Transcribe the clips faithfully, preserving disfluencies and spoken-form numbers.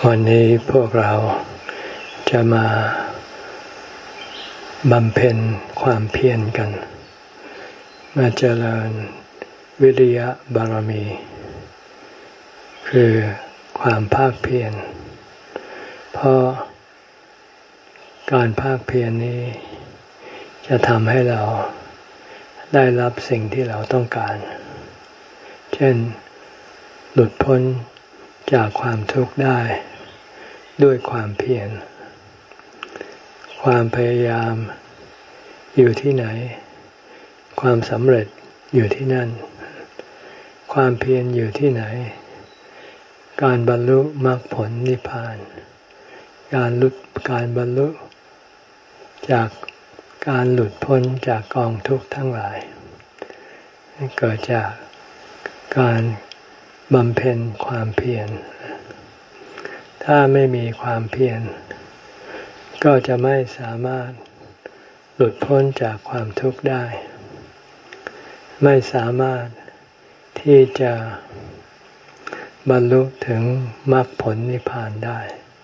วันนี้พวกเราจะมาบำเพ็ญความเพียรกันมาเจริญวิริยะบารมี คือความภาคเพียรเพราะการภาคเพียรนี้จะทำให้เราได้รับสิ่งที่เราต้องการเช่นหลุดพ้นจากความทุกข์ได้ด้วยความเพียรความพยายามอยู่ที่ไหนความสำเร็จอยู่ที่นั่นความเพียรอยู่ที่ไหนการบรรลุมรรคผลนิพพานการหลุดการบรรลุจากการหลุดพ้นจากกองทุกข์ทั้งหลายเกิดจากการบำเพ็ญความเพียรถ้าไม่มีความเพียรก็จะไม่สามารถหลุดพ้นจากความทุกข์ได้ไม่สามารถที่จะบรรลุถึงมรรคผลนิพพานได้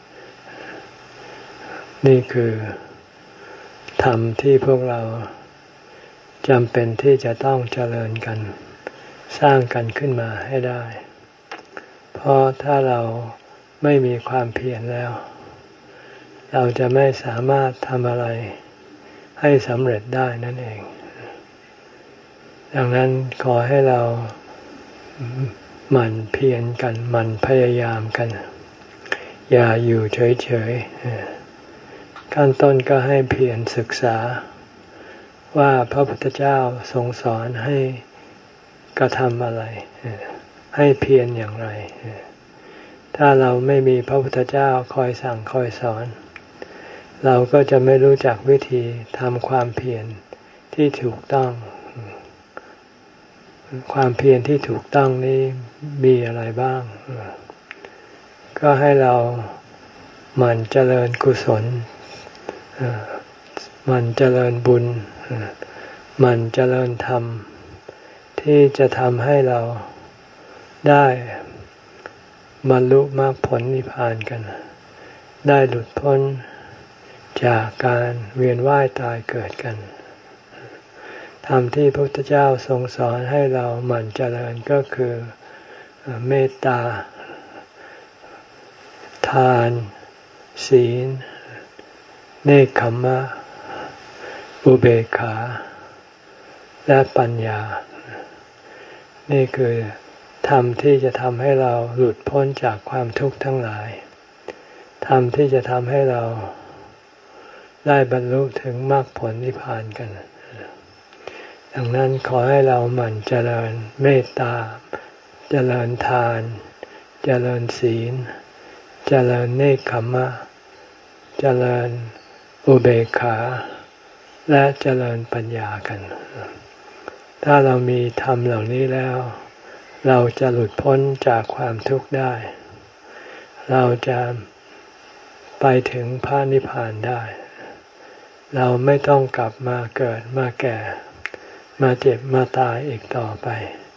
นี่คือธรรมที่พวกเราจำเป็นที่จะต้องเจริญกันสร้างกันขึ้นมาให้ได้เพราะถ้าเราไม่มีความเพียรแล้วเราจะไม่สามารถทำอะไรให้สำเร็จได้นั่นเองดังนั้นขอให้เราหมั่นเพียรกันหมั่นพยายามกันอย่าอยู่เฉยๆขั้นต้นก็ให้เพียรศึกษาว่าพระพุทธเจ้าทรงสอนให้กระทำอะไรให้เพียรอย่างไรถ้าเราไม่มีพระพุทธเจ้าคอยสั่งคอยสอนเราก็จะไม่รู้จักวิธีทำความเพียรที่ถูกต้องความเพียรที่ถูกต้องนี้มีอะไรบ้างก็ให้เราหมั่นเจริญกุศลหมั่นเจริญบุญหมั่นเจริญธรรมที่จะทำให้เราได้บรรลุมรรคผลนิพพานกันได้หลุดพ้นจากการเวียนว่ายตายเกิดกันธรรมที่พระพุทธเจ้าทรงสอนให้เราหมั่นเจริญก็คือเมตตาทานศีลเนกขัมมะอุเบกขาและปัญญานี่คือธรรมที่จะทำให้เราหลุดพ้นจากความทุกข์ทั้งหลายธรรมที่จะทำให้เราได้บรรลุถึงมรรคผลนิพพานกันดังนั้นขอให้เราหมั่นเจริญเมตตาเจริญทานเจริญศีลเจริญเนกขัมมะเจริญอุเบกขาและเจริญปัญญากันถ้าเรามีธรรมเหล่านี้แล้วเราจะหลุดพ้นจากความทุกข์ได้เราจะไปถึงพระนิพพานได้เราไม่ต้องกลับมาเกิดมาแก่มาเจ็บมาตายอีกต่อไป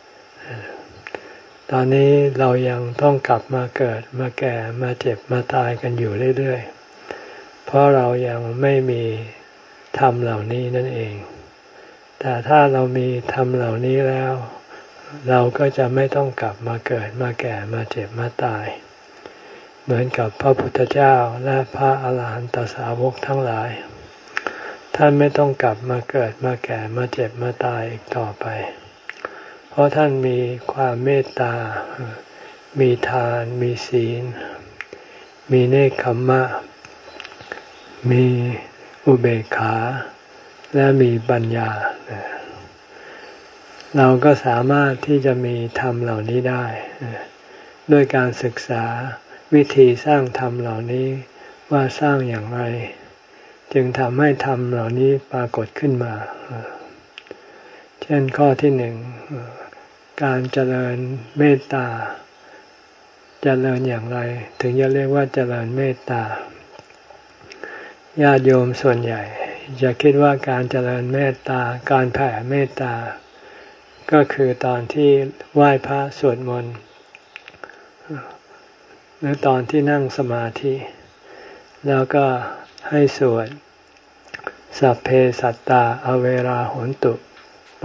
ตอนนี้เรายังต้องกลับมาเกิดมาแก่มาเจ็บมาตายกันอยู่เรื่อยๆเพราะเรายังไม่มีธรรมเหล่านี้นั่นเองแต่ถ้าเรามีธรรมเหล่านี้แล้วเราก็จะไม่ต้องกลับมาเกิดมาแก่มาเจ็บมาตายเหมือนกับพระพุทธเจ้าและพระอาหารหันตสาวกทั้งหลายท่านไม่ต้องกลับมาเกิดมาแก่มาเจ็บมาตายอีกต่อไปเพราะท่านมีความเมตตามีทานมีศีลมีเนกขัมมะมีอุเบกขาและมีปัญญาเราก็สามารถที่จะมีธรรมเหล่านี้ได้ด้วยการศึกษาวิธีสร้างธรรมเหล่านี้ว่าสร้างอย่างไรจึงทำให้ธรรมเหล่านี้ปรากฏขึ้นมาเช่นข้อที่หนึ่งการเจริญเมตตาเจริญอย่างไรถึงจะเรียกว่าเจริญเมตตาญาติโยมส่วนใหญ่จะคิดว่าการเจริญเมตตาการแผ่เมตตาก็คือตอนที่ไหว้พระสวดมนต์หรือตอนที่นั่งสมาธิแล้วก็ให้สวดสัพเพสัตตาอเวราโหนตุไป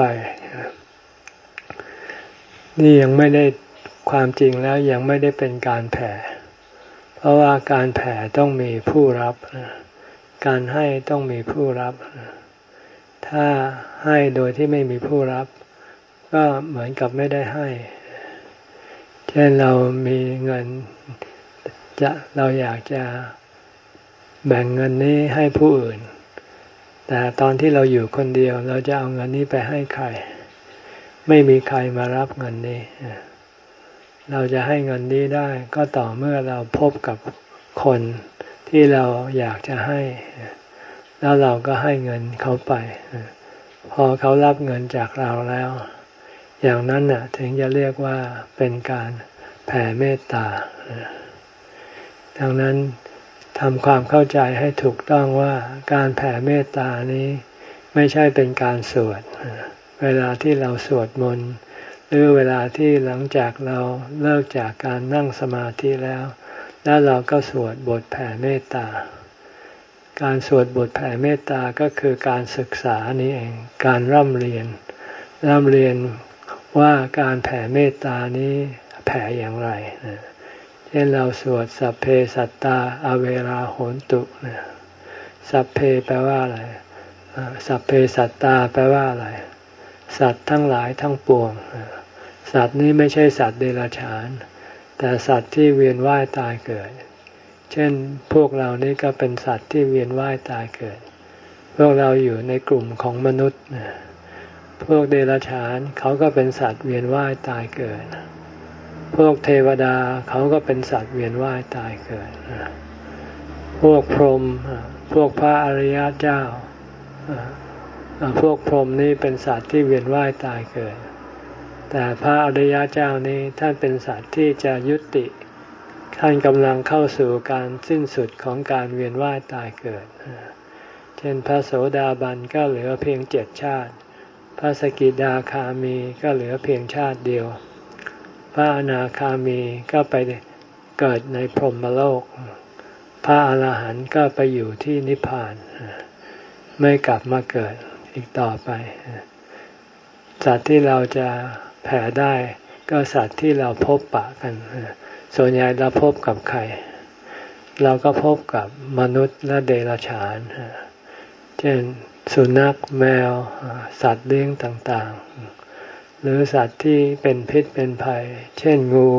นี่ยังไม่ได้ความจริงแล้วยังไม่ได้เป็นการแผ่เพราะว่าการแผ่ต้องมีผู้รับการให้ต้องมีผู้รับถ้าให้โดยที่ไม่มีผู้รับก็เหมือนกับไม่ได้ให้เช่นเรามีเงินจะเราอยากจะแบ่งเงินนี้ให้ผู้อื่นแต่ตอนที่เราอยู่คนเดียวเราจะเอาเงินนี้ไปให้ใครไม่มีใครมารับเงินนี้เราจะให้เงินนี้ได้ก็ต่อเมื่อเราพบกับคนที่เราอยากจะให้แล้วเราก็ให้เงินเขาไปพอเขารับเงินจากเราแล้วอย่างนั้นน่ะถึงจะเรียกว่าเป็นการแผ่เมตตาดังนั้นทำความเข้าใจให้ถูกต้องว่าการแผ่เมตตานี้ไม่ใช่เป็นการสวดเวลาที่เราสวดมนต์หรือเวลาที่หลังจากเราเลิกจากการนั่งสมาธิแล้วแล้วเราก็สวดบทแผ่เมตตาการสวดบทแผ่เมตตาก็คือการศึกษานี้เองการร่ำเรียนร่ำเรียนว่าการแผ่เมตตานี้แผ่อย่างไรเช่นเราสวดสัพเพสัตตาอเวราโหนตุสัพเพแปลว่าอะไรสัพเพสัตตาแปลว่าอะไรสัตว์ทั้งหลายทั้งปวงสัตว์นี้ไม่ใช่สัตว์เดรัจฉานแต่สัตว์ที่เวียนว่ายตายเกิดเช่นพวกเรานี่ก็เป็นสัตว์ที่เวียนว่ายตายเกิดพวกเราอยู่ในกลุ่มของมนุษย์พวกเดรัจฉานเขาก็เป็นสัตว์เวียนว่ายตายเกิดพวกเทวดาเขาก็เป็นสัตว์เวียนว่ายตายเกิดพวกพรหมพวกพระอริยเจ้าพวกพรหมนี่เป็นสัตว์ที่เวียนว่ายตายเกิดแต่พระอริยเจ้านี่ท่านเป็นสัตว์ที่จะยุติท่านกำลังเข้าสู่การสิ้นสุดของการเวียนว่ายตายเกิดเช่นพระโสดาบันก็เหลือเพียงเจ็ดชาติพระสกิทาคามีก็เหลือเพียงชาติเดียวพระอนาคามีก็ไปเกิดในพรหมโลกพระอรหันต์ก็ไปอยู่ที่นิพพานไม่กลับมาเกิดอีกต่อไปสัตว์ที่เราจะแผ่ได้ก็สัตว์ที่เราพบปะกันส่วนใหญ่เราพบกับใครเราก็พบกับมนุษย์และเดรัจฉานเช่นสุนัขแมวสัตว์เลี้ยงต่างๆหรือสัตว์ที่เป็นพิษเป็นภัยเช่นงู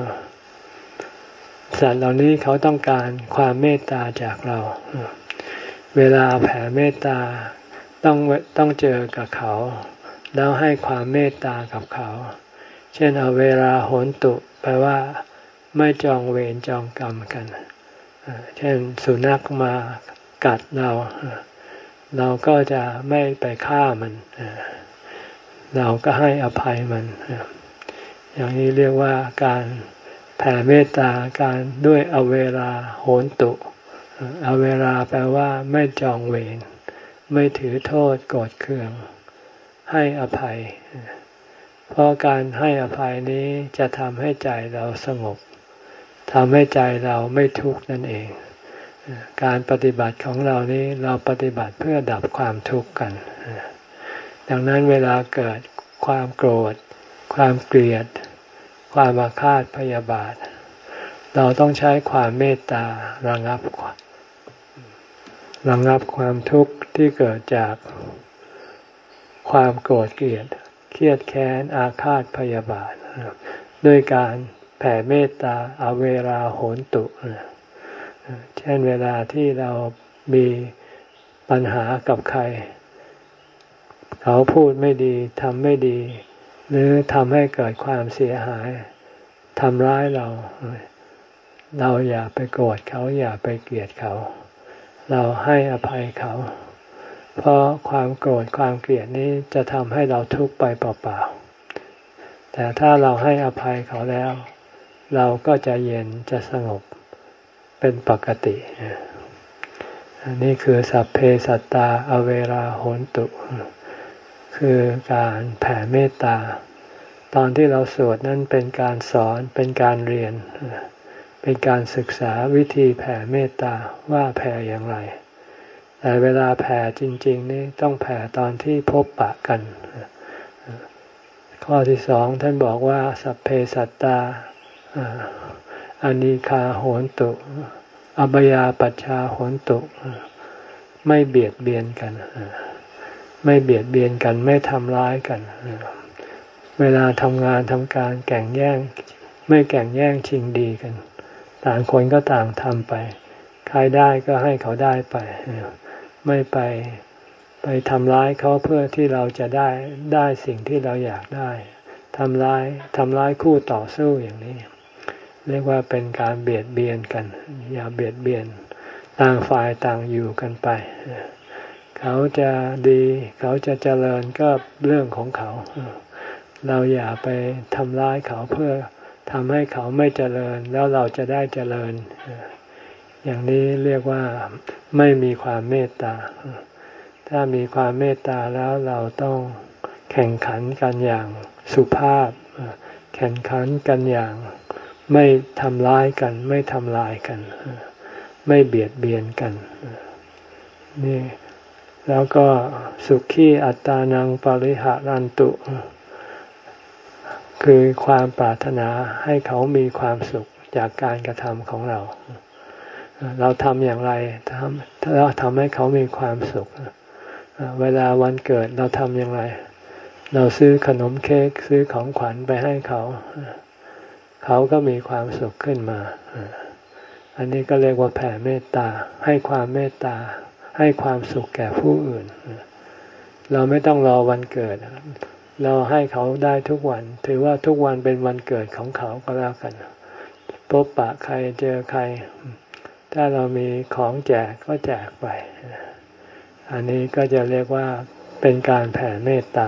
สัตว์เหล่านี้เขาต้องการความเมตตาจากเราเวลาแผ่เมตตาต้องต้องเจอกับเขาแล้วให้ความเมตตากับเขาเช่นเอาเวลาโหนตุแปลว่าไม่จองเวรจองกรรมกันเช่นสุนัขมากัดเราเราก็จะไม่ไปฆ่ามันเราก็ให้อภัยมันอย่างนี้เรียกว่าการแผ่เมตตาการด้วยอเวลาโหนตุอเวลาแปลว่าไม่จองเวรไม่ถือโทษโกรธเคืองให้อภัยเพราะการให้อภัยนี้จะทำให้ใจเราสงบทำให้ใจเราไม่ทุกข์นั่นเองการปฏิบัติของเรานี้เราปฏิบัติเพื่อดับความทุกข์กันดังนั้นเวลาเกิดความโกรธความเกลียดความอาฆาตพยาบาทเราต้องใช้ความเมตตาระงับระงับความทุกข์ที่เกิดจากความโกรธเกลียดเครียดแค้นอาฆาตพยาบาทด้วยการแผ่เมตตาอเวราโหนตุเช่นเวลาที่เรามีปัญหากับใครเขาพูดไม่ดีทำไม่ดีหรือทำให้เกิดความเสียหายทำร้ายเราเราอย่าไปโกรธเขาอย่าไปเกลียดเขาเราให้อภัยเขาเพราะความโกรธความเกลียดนี้จะทำให้เราทุกข์ไปเปล่าๆแต่ถ้าเราให้อภัยเขาแล้วเราก็จะเย็นจะสงบเป็นปกติอันนี้คือสัพเพสัตตาอเวราโหนตุคือการแผ่เมตตาตอนที่เราสวดนั้นเป็นการสอนเป็นการเรียนเเป็นการศึกษาวิธีแผ่เมตตาว่าแผ่อย่างไรแต่เวลาแผ่จริงๆนี่ต้องแผ่ตอนที่พบปะกันข้อที่สองท่านบอกว่าสัพเพสัตตาอานิคาโหนตุอัปยาปัชชาโหนตุไม่เบียดเบียนกันไม่เบียดเบียนกันไม่ทำร้ายกันเวลาทำงานทำการแข่งแย่งไม่แข่งแย่งชิงดีกันต่างคนก็ต่างทำไปใครได้ก็ให้เขาได้ไปไม่ไปไปทำร้ายเขาเพื่อที่เราจะได้ได้สิ่งที่เราอยากได้ทำร้ายทำร้ายคู่ต่อสู้อย่างนี้เรียกว่าเป็นการเบียดเบียนกันอย่าเบียดเบียนต่างฝ่ายต่างอยู่กันไปเขาจะดีเขาจะเจริญก็เรื่องของเขาเราอย่าไปทำร้ายเขาเพื่อทำให้เขาไม่เจริญแล้วเราจะได้เจริญอย่างนี้เรียกว่าไม่มีความเมตตาถ้ามีความเมตตาแล้วเราต้องแข่งขันกันอย่างสุภาพแข่งขันกันอย่างไม่ทำร้ายกันไม่ทำลายกันไม่เบียดเบียนกันนี่แล้วก็สุขีอัตตานังปริหารันตุคือความปรารถนาให้เขามีความสุขจากการกระทำของเราเราทำอย่างไรทำถ้าเราทำให้เขามีความสุขเวลาวันเกิดเราทำอย่างไรเราซื้อขนมเค้กซื้อของขวัญไปให้เขาเขาก็มีความสุขขึ้นมาอันนี้ก็เรียกว่าแผ่เมตตาให้ความเมตตาให้ความสุขแก่ผู้อื่นเราไม่ต้องรอวันเกิดเราให้เขาได้ทุกวันถือว่าทุกวันเป็นวันเกิดของเขาก็แล้วกันพบปะใครเจอใครถ้าเรามีของแจกก็แจกไปอันนี้ก็จะเรียกว่าเป็นการแผ่เมตตา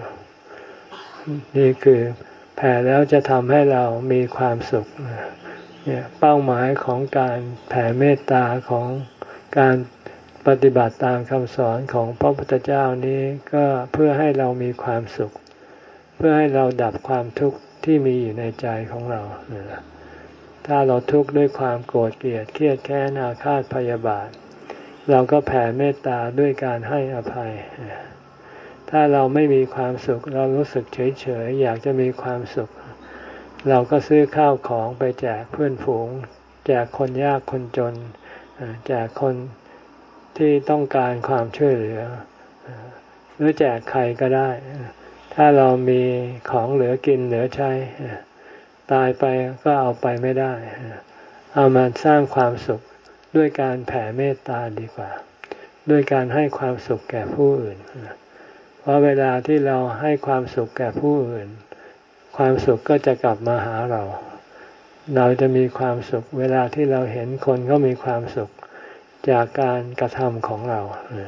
นี่คือแผ่แล้วจะทำให้เรามีความสุขเนี่ยเป้าหมายของการแผ่เมตตาของการปฏิบัติตามคำสอนของพระพุทธเจ้านี้ก็เพื่อให้เรามีความสุขเพื่อให้เราดับความทุกข์ที่มีอยู่ในใจของเราถ้าเราทุกข์ด้วยความโกรธเกลียดเครียดแค้นอาฆาตพยาบาทเราก็แผ่เมตตาด้วยการให้อภัยถ้าเราไม่มีความสุขเรารู้สึกเฉยๆอยากจะมีความสุขเราก็ซื้อข้าวของไปแจกเพื่อนฝูงแจกคนยากคนจนแจกคนที่ต้องการความช่วยเหลือหรือแจกใครก็ได้ถ้าเรามีของเหลือกินเหลือใช้ตายไปก็เอาไปไม่ได้เอามาสร้างความสุขด้วยการแผ่เมตตาดีกว่าด้วยการให้ความสุขแก่ผู้อื่นเพราะเวลาที่เราให้ความสุขแก่ผู้อื่นความสุขก็จะกลับมาหาเราเราจะมีความสุขเวลาที่เราเห็นคนเขามีความสุขจากการกระทำของเรา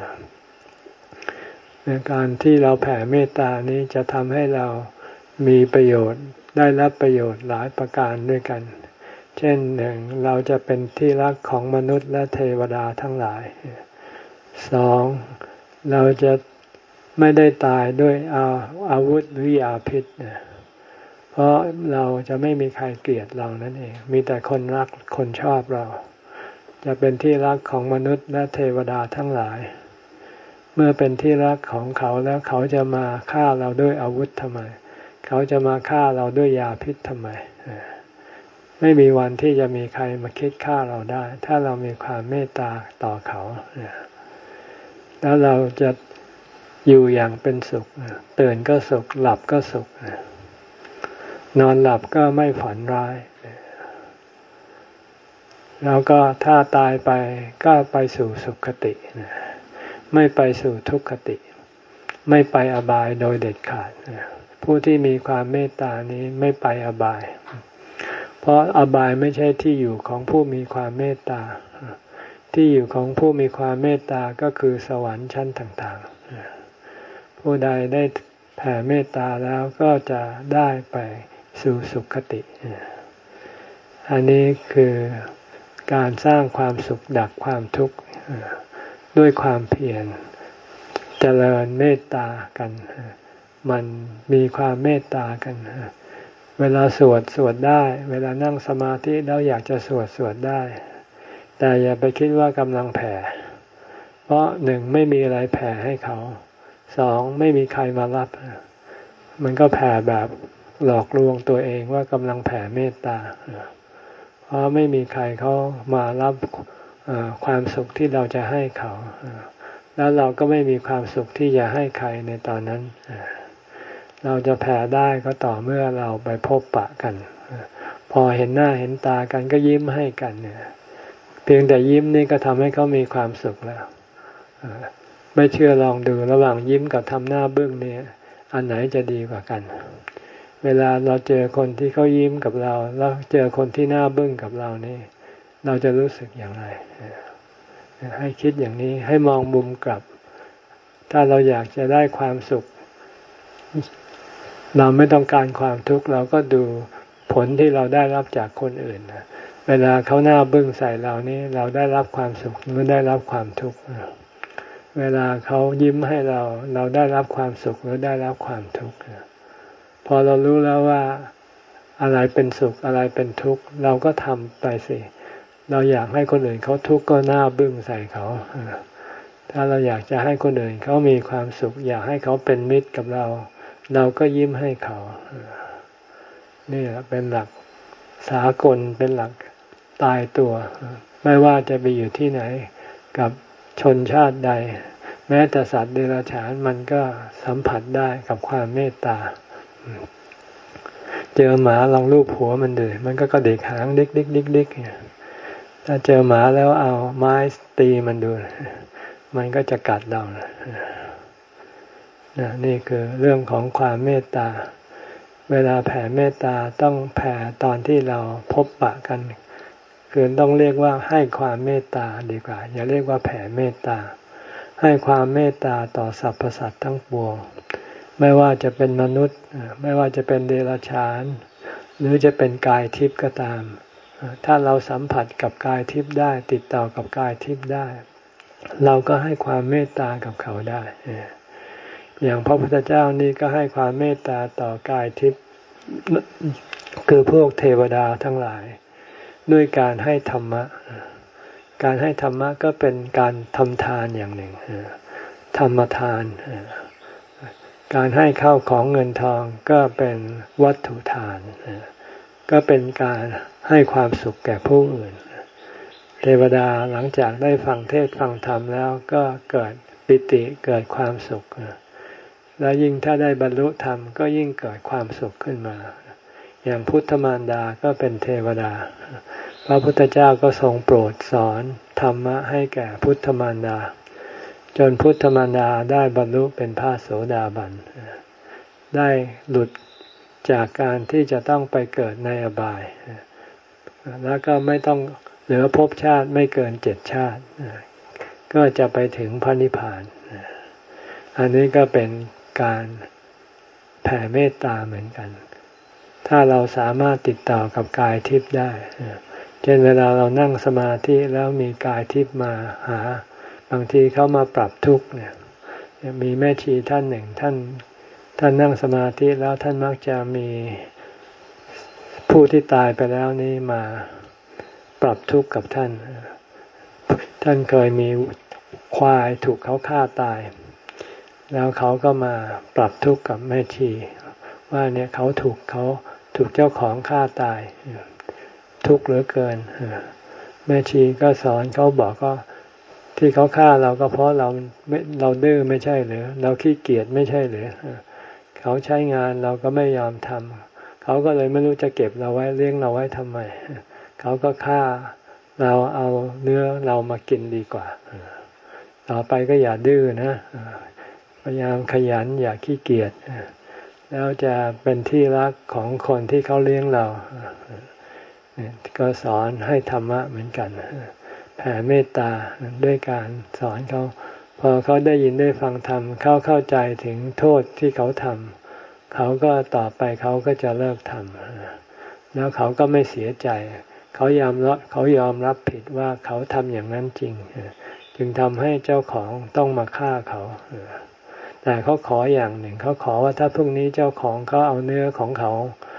การที่เราแผ่เมตตานี้จะทำให้เรามีประโยชน์ได้รับประโยชน์หลายประการด้วยกันเช่นหนึ่งเราจะเป็นที่รักของมนุษย์และเทวดาทั้งหลายสองเราจะไม่ได้ตายด้วยอาอาวุธหรือยาพิษเพราะเราจะไม่มีใครเกลียดเรานั่นเองมีแต่คนรักคนชอบเราจะเป็นที่รักของมนุษย์และเทวดาทั้งหลายเมื่อเป็นที่รักของเขาแล้วเขาจะมาฆ่าเราด้วยอาวุธทำไมเขาจะมาฆ่าเราด้วยยาพิษทำไมไม่มีวันที่จะมีใครมาคิดฆ่าเราได้ถ้าเรามีความเมตตาต่อเขาแล้วเราจะอยู่อย่างเป็นสุขตื่นก็สุขหลับก็สุขนอนหลับก็ไม่ฝันร้ายแล้วก็ถ้าตายไปก็ไปสู่สุคติไม่ไปสู่ทุกขติไม่ไปอบายโดยเด็ดขาดผู้ที่มีความเมตตานี้ไม่ไปอบายเพราะอบายไม่ใช่ที่อยู่ของผู้มีความเมตตาที่อยู่ของผู้มีความเมตตาก็คือสวรรค์ชั้นต่างๆผู้ใดได้แผ่เมตตาแล้วก็จะได้ไปสู่สุคติอันนี้คือการสร้างความสุขดับความทุกข์ด้วยความเพียรเจริญเมตตากันมันมีความเมตตากันเวลาสวดสวดได้เวลานั่งสมาธิแล้วอยากจะสวดสวดได้แต่อย่าไปคิดว่ากำลังแผ่เพราะหนึ่งไม่มีอะไรแผ่ให้เขาสองไม่มีใครมารับมันก็แผ่แบบหลอกลวงตัวเองว่ากำลังแผ่เมตตาเพราะไม่มีใครเขามารับความสุขที่เราจะให้เขาแล้วเราก็ไม่มีความสุขที่จะให้ใครในตอนนั้นเราจะแผ่ได้ก็ต่อเมื่อเราไปพบปะกันพอเห็นหน้าเห็นตากันก็ยิ้มให้กันเนี่ยเพียงแต่ยิ้มนี่ก็ทำให้เขามีความสุขแล้วไม่เชื่อลองดูระหว่างยิ้มกับทำหน้าบึ้งเนี่ยอันไหนจะดีกว่ากันเวลาเราเจอคนที่เขายิ้มกับเราแล้วเจอคนที่หน้าบึ้งกับเรานี่เราจะรู้สึกอย่างไรให้คิดอย่างนี้ให้มองมุมกลับถ้าเราอยากจะได้ความสุขเราไม่ต้องการความทุกข์เราก็ดูผลที่เราได้รับจากคนอื่นเวลาเขาหน้าบึ้งใส่เรานี่เราได้รับความสุขหรือได้รับความทุกข์เวลาเขายิ้มให้เราเราได้รับความสุขหรือได้รับความทุกข์พอเรารู้แล้วว่าอะไรเป็นสุขอะไรเป็นทุกข์เราก็ทำไปสิเราอยากให้คนอื่นเขาทุกข์ก็หน้าบึ้งใส่เขาถ้าเราอยากจะให้คนอื่นเขามีความสุขอยากให้เขาเป็นมิตรกับเราเราก็ยิ้มให้เขานี่แหละเป็นหลักสากลเป็นหลักตายตัวไม่ว่าจะไปอยู่ที่ไหนกับชนชาติใดแม้แต่สัตว์เดรัจฉานมันก็สัมผัสได้กับความเมตตาเจอหมาลองลูบหัวมันดูมันก็กระดิกหางดิ๊กดิ๊กดิ๊กดิ๊กถ้าเจอหมาแล้วเอาไม้ตีมันดูมันก็จะกัดเรานะนี่คือเรื่องของความเมตตาเวลาแผ่เมตตาต้องแผ่ตอนที่เราพบปะกันคือต้องเรียกว่าให้ความเมตตาดีกว่าอย่าเรียกว่าแผ่เมตตาให้ความเมตตาต่อสรรพสัตว์ทั้งปวงไม่ว่าจะเป็นมนุษย์ไม่ว่าจะเป็นเดรัจฉานหรือจะเป็นกายทิพย์ก็ตามถ้าเราสัมผัสกับกายทิพย์ได้ติดต่อกับกายทิพย์ได้เราก็ให้ความเมตตากับเขาได้อย่างพระพุทธเจ้านี่ก็ให้ความเมตตาต่อกายทิพย์คือพวกเทวดาทั้งหลายด้วยการให้ธรรมะการให้ธรรมะก็เป็นการทำทานอย่างหนึ่งธรรมทานการให้ข้าวของเงินทองก็เป็นวัตถุทานก็เป็นการให้ความสุขแก่ผู้อื่นเทวดาหลังจากได้ฟังเทศน์ฟังธรรมแล้วก็เกิดปิติเกิดความสุขและยิ่งถ้าได้บรรลุธรรมก็ยิ่งเกิดความสุขขึ้นมาอย่างพุทธมารดาก็เป็นเทวดาพระพุทธเจ้าก็ทรงโปรดสอนธรรมะให้แก่พุทธมารดาจนพุทธมารดาได้บรรลุเป็นพระโสดาบันได้หลุดจากการที่จะต้องไปเกิดในอบายแล้วก็ไม่ต้องเหลือภพชาติไม่เกินเจ็ดชาติก็จะไปถึงพระนิพพานอันนี้ก็เป็นการแผ่เมตตาเหมือนกันถ้าเราสามารถติดต่อกับกายทิพย์ได้เช่นเวลาเรานั่งสมาธิแล้วมีกายทิพย์มาหาบางทีเขามาปรับทุกข์เนี่ยมีแม่ชีท่านหนึ่งท่านท่านนั่งสมาธิแล้วท่านมักจะมีผู้ที่ตายไปแล้วนี่มาปรับทุกข์กับท่านท่านเคยมีควายถูกเขาฆ่าตายแล้วเขาก็มาปรับทุกข์กับแม่ชีว่าเนี่ยเขาถูกเขาถูกเจ้าของฆ่าตายทุกข์เหลือเกินแม่ชีก็สอนเขาบอกก็ที่เขาฆ่าเราก็เพราะเราไม่เราดื้อไม่ใช่หรือเราขี้เกียจไม่ใช่หรือเขาใช้งานเราก็ไม่ยอมทำเขาก็เลยไม่รู้จะเก็บเราไว้เลี้ยงเราไว้ทำไมเขาก็ฆ่าเราเอาเนื้อเรามากินดีกว่าต่อไปก็อย่าดื้อนะพยายามขยันอย่าขี้เกียจแล้วจะเป็นที่รักของคนที่เขาเลี้ยงเราก็สอนให้ธรรมะเหมือนกันแผ่เมตตาด้วยการสอนเขาพอเขาได้ยินได้ฟังธรรมเขาเข้าใจถึงโทษที่เขาทำเขาก็ต่อไปเขาก็จะเลิกทำแล้วเขาก็ไม่เสียใจเขายอมรับเขายอมรับผิดว่าเขาทำอย่างนั้นจริงจึงทำให้เจ้าของต้องมาฆ่าเขาแต่เขาขออย่างหนึ่งเขาขอว่าถ้าพรุ่งนี้เจ้าของเขาเอาเนื้อของเขา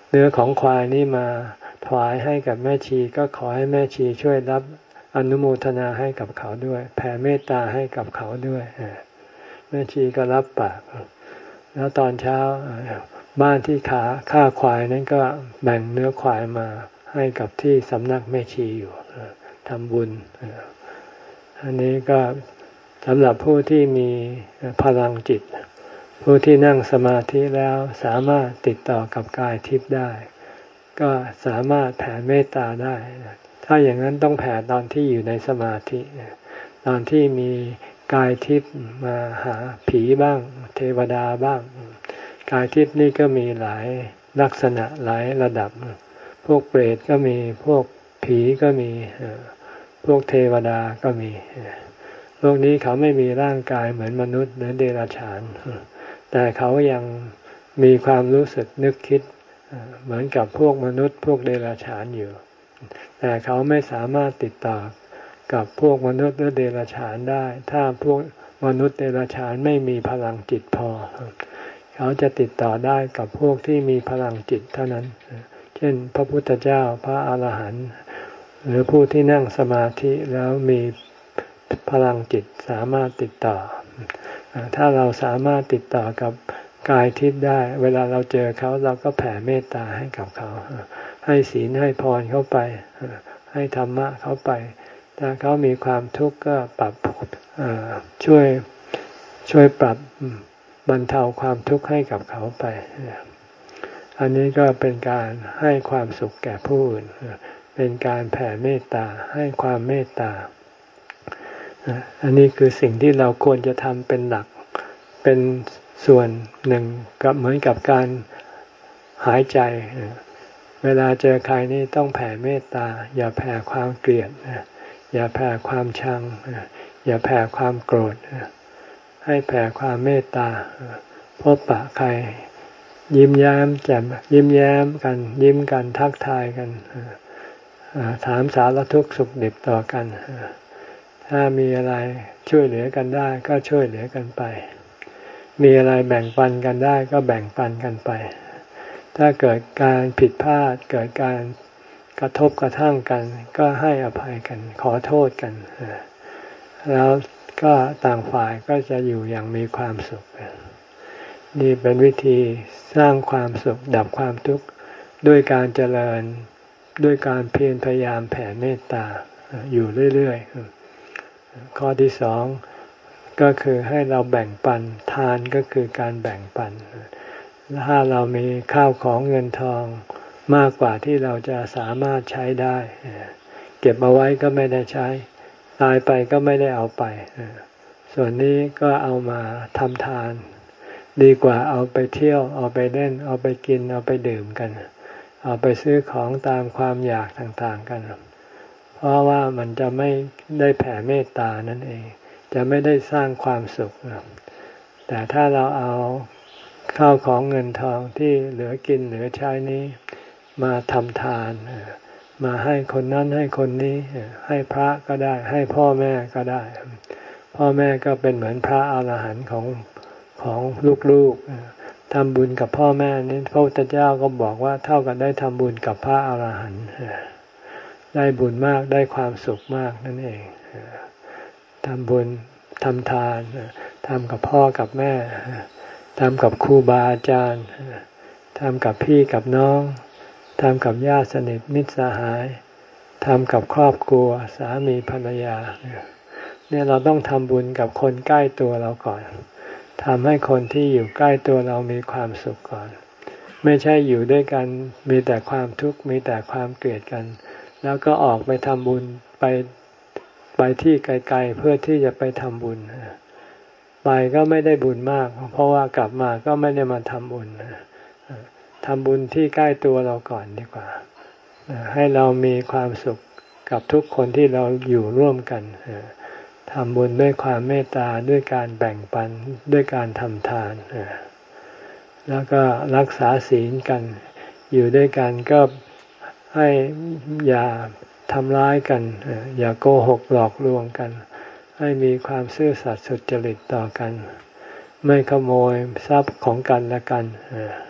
เนื้อของควายนี่มาถวายให้กับแม่ชีก็ขอให้แม่ชีช่วยรับอนุโมทนาให้กับเขาด้วยแผ่เมตตาให้กับเขาด้วยแม่ชีก็รับปากแล้วตอนเช้าบ้านที่ขาฆ่าควายนั้นก็แบ่งเนื้อควายมาให้กับที่สำนักแม่ชีอยู่ทำบุญอันนี้ก็สำหรับผู้ที่มีพลังจิตผู้ที่นั่งสมาธิแล้วสามารถติดต่อกับกายทิพย์ได้ก็สามารถแผ่เมตตาได้ถ้าอย่างนั้นต้องแผ่ตอนที่อยู่ในสมาธิตอนที่มีกายทิพย์มาหาผีบ้างเทวดาบ้างกายทิพย์นี่ก็มีหลายลักษณะหลายระดับพวกเปรตก็มีพวกผีก็มีพวกเทวดาก็มีพวกนี้เขาไม่มีร่างกายเหมือนมนุษย์หรือเดรัจฉานแต่เขายังมีความรู้สึกนึกคิดเหมือนกับพวกมนุษย์พวกเดรัจฉานอยู่แต่เขาไม่สามารถติดต่อกับพวกมนุษย์หรือเดรัจฉานได้ถ้าพวกมนุษย์เดรัจฉานไม่มีพลังจิตพอเขาจะติดต่อได้กับพวกที่มีพลังจิตเท่านั้นเช่นพระพุทธเจ้าพระอาหารหันต์หรือผู้ที่นั่งสมาธิแล้วมีพลังจิตสามารถติดต่อถ้าเราสามารถติดต่อกับกายทิพย์ได้เวลาเราเจอเขาเราก็แผ่เมตตาให้กับเขาให้ศีลให้พรเขาไปให้ธรรมะเขาไปถ้าเขามีความทุกข์ก็ปรับช่วยช่วยปรับบรรเทาความทุกข์ให้กับเขาไปอันนี้ก็เป็นการให้ความสุขแก่ผู้อื่นเป็นการแผ่เมตตาให้ความเมตตาอันนี้คือสิ่งที่เราควรจะทำเป็นหลักเป็นส่วนหนึ่งกับเหมือนกับการหายใจเวลาเจอใครนี่ต้องแผ่เมตตาอย่าแผ่ความเกลียดอย่าแผ่ความชังอย่าแผ่ความโกรธให้แผ่ความเมตตาพบปะใครยิ้มแย้มแจ่มยิ้มแย้มกันยิ้มกันทักทายกันถามสารทุกข์สุขดิบต่อกันถ้ามีอะไรช่วยเหลือกันได้ก็ช่วยเหลือกันไปมีอะไรแบ่งปันกันได้ก็แบ่งปันกันไปถ้าเกิดการผิดพลาดเกิดการกระทบกระทั่งกันก็ให้อภัยกันขอโทษกันแล้วก็ต่างฝ่ายก็จะอยู่อย่างมีความสุขนี่เป็นวิธีสร้างความสุขดับความทุกข์ด้วยการเจริญด้วยการเพียรพยายามแผ่เมตตาอยู่เรื่อยๆข้อที่สองก็คือให้เราแบ่งปันทานก็คือการแบ่งปันถ้าเรามีข้าวของเงินทองมากกว่าที่เราจะสามารถใช้ได้เก็บเอาไว้ก็ไม่ได้ใช้ตายไปก็ไม่ได้เอาไปส่วนนี้ก็เอามาทำทานดีกว่าเอาไปเที่ยวเอาไปเล่นเอาไปกินเอาไปดื่มกันเอาไปซื้อของตามความอยากต่างๆกันเพราะว่ามันจะไม่ได้แผ่เมตตานั่นเองจะไม่ได้สร้างความสุขแต่ถ้าเราเอาข้าวของเงินทองที่เหลือกินเหลือใช้นี้มาทำทานมาให้คนนั้นให้คนนี้ให้พระก็ได้ให้พ่อแม่ก็ได้พ่อแม่ก็เป็นเหมือนพระอรหันต์ของของลูกๆทำบุญกับพ่อแม่นี่พระพุทธเจ้าก็บอกว่าเท่ากันได้ทำบุญกับพระอรหันต์ได้บุญมากได้ความสุขมากนั่นเองทำบุญทำทานทำกับพ่อกับแม่ทำกับครูบาอาจารย์ทำกับพี่กับน้องทำกับญาติสนิทมิตรสหายทำกับครอบครัวสามีภรรยาเนี่ยเราต้องทำบุญกับคนใกล้ตัวเราก่อนทำให้คนที่อยู่ใกล้ตัวเรามีความสุขก่อนไม่ใช่อยู่ด้วยกันมีแต่ความทุกข์มีแต่ความเกลียดกันแล้วก็ออกไปทำบุญไปไปที่ไกลๆเพื่อที่จะไปทำบุญไปก็ไม่ได้บุญมากเพราะว่ากลับมาก็ไม่ได้มาทำบุญทำบุญที่ใกล้ตัวเราก่อนดีกว่าให้เรามีความสุขกับทุกคนที่เราอยู่ร่วมกันทำบุญด้วยความเมตตาด้วยการแบ่งปันด้วยการทำทานแล้วก็รักษาศีลกันอยู่ด้วยกันก็ให้อย่าทำร้ายกันอย่าโกหกหลอกลวงกันให้มีความซื่อสัตย์สุจริตต่อกันไม่ขโมยทรัพย์ของกันและกัน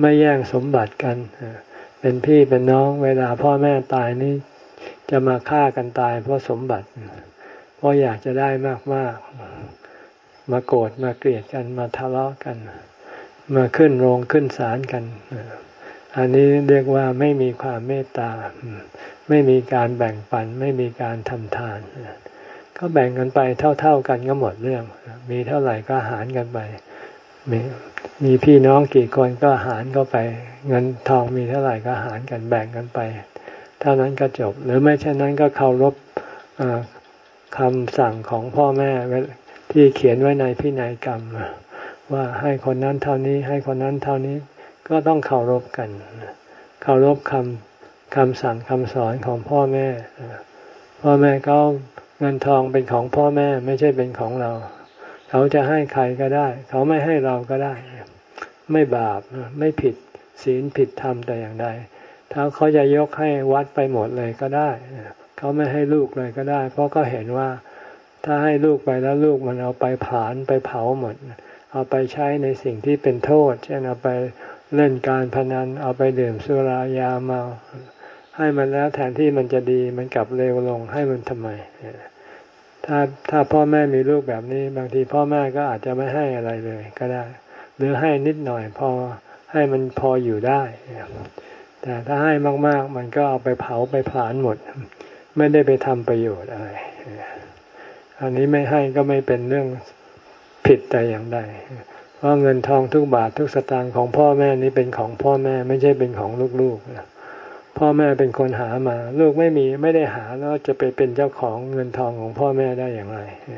ไม่แย่งสมบัติกันเป็นพี่เป็นน้องเวลาพ่อแม่ตายนี่จะมาฆ่ากันตายเพราะสมบัติเพราะอยากจะได้มากๆมาโกรธมาเกลียดกันมาทะเลาะกันมาขึ้นโรงขึ้นศาลกันอันนี้เรียกว่าไม่มีความเมตตาไม่มีการแบ่งปันไม่มีการทำทานก็แบ่งกันไปเท่าๆกันก็หมดเรื่องมีเท่าไหร่ก็หารกันไปมีมีพี่น้องกี่คนก็หารเข้าไปเงินทองมีเท่าไหร่ก็หารกันแบ่งกันไปเท่านั้นก็จบหรือไม่เช่นนั้นก็เคารพคำสั่งของพ่อแม่ที่เขียนไว้ในพินัยกรรมว่าให้คนนั้นเท่านี้ให้คนนั้นเท่านี้ก็ต้องเคารพกันเคารพคำคำสั่งคำสอนของพ่อแม่พ่อแม่เขาเงินทองเป็นของพ่อแม่ไม่ใช่เป็นของเราเขาจะให้ใครก็ได้เขาไม่ให้เราก็ได้ไม่บาปไม่ผิดศีลผิดธรรมแต่อย่างใดถ้าเขาจะยกให้วัดไปหมดเลยก็ได้เขาไม่ให้ลูกเลยก็ได้เพราะก็เห็นว่าถ้าให้ลูกไปแล้วลูกมันเอาไปผลาญไปเผาหมดเอาไปใช้ในสิ่งที่เป็นโทษเช่นเอาไปเล่นการพนันเอาไปดื่มสุรายาเมาให้มันแล้วแทนที่มันจะดีมันกลับเลวลงให้มันทำไมถ้าถ้าพ่อแม่มีลูกแบบนี้บางทีพ่อแม่ก็อาจจะไม่ให้อะไรเลยก็ได้หรือให้นิดหน่อยพอให้มันพออยู่ได้แต่ถ้าให้มากๆมันก็เอาไปเผาไปผลาญหมดไม่ได้ไปทำประโยชน์อะไรอันนี้ไม่ให้ก็ไม่เป็นเรื่องผิดแต่อย่างใดเพราะเงินทองทุกบาททุกสตางค์ของพ่อแม่นี้เป็นของพ่อแม่ไม่ใช่เป็นของลูกๆพ่อแม่เป็นคนหามาลูกไม่มีไม่ได้หาแล้วจะไปเป็นเจ้าของเงินทองของพ่อแม่ได้อย่างไร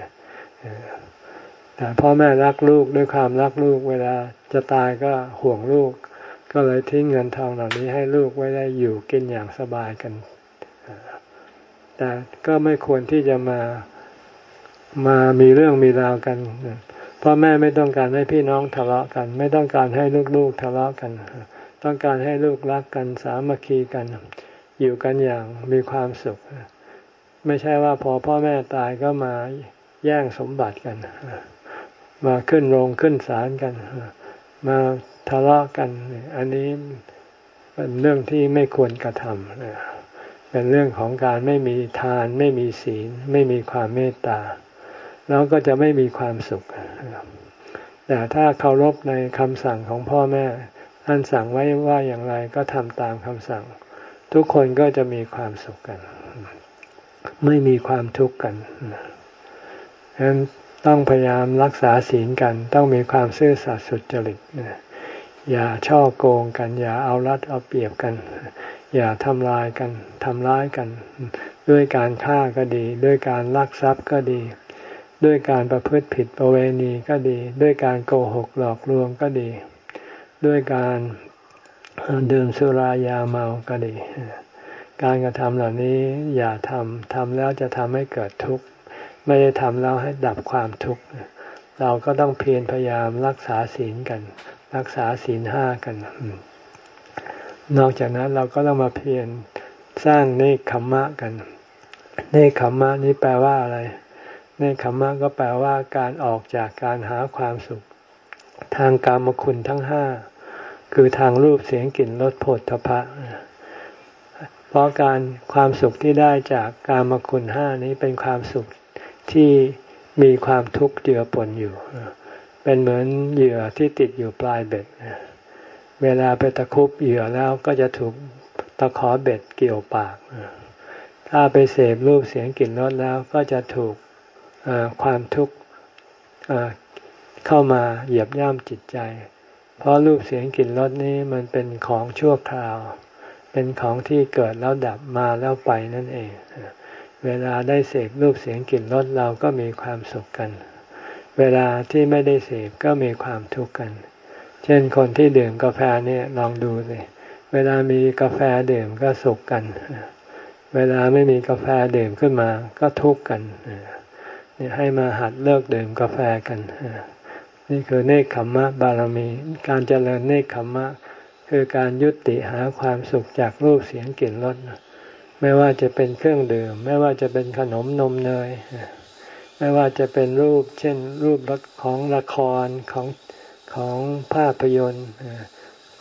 แต่พ่อแม่รักลูกด้วยความรักลูกเวลาจะตายก็ห่วงลูกก็เลยทิ้งเงินทองเหล่านี้ให้ลูกไว้ได้อยู่กินอย่างสบายกันแต่ก็ไม่ควรที่จะมามามีเรื่องมีราวกันพ่อแม่ไม่ต้องการให้พี่น้องทะเลาะกันไม่ต้องการให้ลูกๆทะเลาะกันต้องการให้ลูกรักกันสามัคคีกันอยู่กันอย่างมีความสุขไม่ใช่ว่าพอพ่อแม่ตายก็มาแย่งสมบัติกันมาขึ้นโรงขึ้นศาลกันมาทะเลาะกันอันนี้เป็นเรื่องที่ไม่ควรกระทำเป็นเรื่องของการไม่มีทานไม่มีศีลไม่มีความเมตตาแล้วก็จะไม่มีความสุขแต่ถ้าเคารพในคำสั่งของพ่อแม่ท่านสั่งไว้ว่าอย่างไรก็ทำตามคำสั่งทุกคนก็จะมีความสุขกันไม่มีความทุกข์กันฉะนั้นต้องพยายามรักษาศีลกันต้องมีความซื่อสัตย์สุจริตอย่าช่อโกงกันอย่าเอารัดเอาเปรียบกันอย่าทำลายกันทำร้ายกันด้วยการฆ่าก็ดีด้วยการลักทรัพย์ก็ดีด้วยการประพฤติผิดประเวณีก็ดีด้วยการโกหกหลอกลวงก็ดีด้วยการดื่มสุรายาเมาก็ดีการกระทำเหล่านี้อย่าทำทำแล้วจะทำให้เกิดทุกข์ไม่ได้ทำแล้วให้ดับความทุกข์เราก็ต้องเพียรพยายามรักษาศีลกันรักษาศีลห้ากันนอกจากนั้นเราก็ต้องมาเพียรสร้างเนคขมมะกันเนคขมมะนี้แปลว่าอะไรเนคขมมะก็แปลว่าการออกจากการหาความสุขทางกามคุณทั้งห้าคือทางรูปเสียงกลิ่นรสโผฏฐัพพะเพราะการความสุขที่ได้จากกามคุณห้านี้เป็นความสุขที่มีความทุกข์เจือปนอยู่เป็นเหมือนเหยื่อที่ติดอยู่ปลายเบ็ดเวลาไปตะคุบเหยื่อแล้วก็จะถูกตะขอเบ็ดเกี่ยวปากถ้าไปเสพรูปเสียงกลิ่นรสแล้วก็จะถูกความทุกข์เข้ามาเหยียบย่ำจิตใจเพราะรูปเสียงกลิ่นรสนี้มันเป็นของชั่วคราวเป็นของที่เกิดแล้วดับมาแล้วไปนั่นเองเวลาได้เสพรูปเสียงกลิ่นรสเราก็มีความสุขกันเวลาที่ไม่ได้เสพก็มีความทุกข์กันเช่นคนที่ดื่มกาแฟเนี่ยลองดูสิเวลามีกาแฟดื่มก็สุขกันเวลาไม่มีกาแฟดื่มขึ้นมาก็ทุกข์กันนี่ให้มาหัดเลิกดื่มกาแฟกันนี่คือเนคขมมะบารมีการเจริญเนคขมมะคือการยุติหาความสุขจากรูปเสียงกลิ่นรสไม่ว่าจะเป็นเครื่องดื่มไม่ว่าจะเป็นขนมนมเนยไม่ว่าจะเป็นรูปเช่นรูปของละครของของภาพยนตร์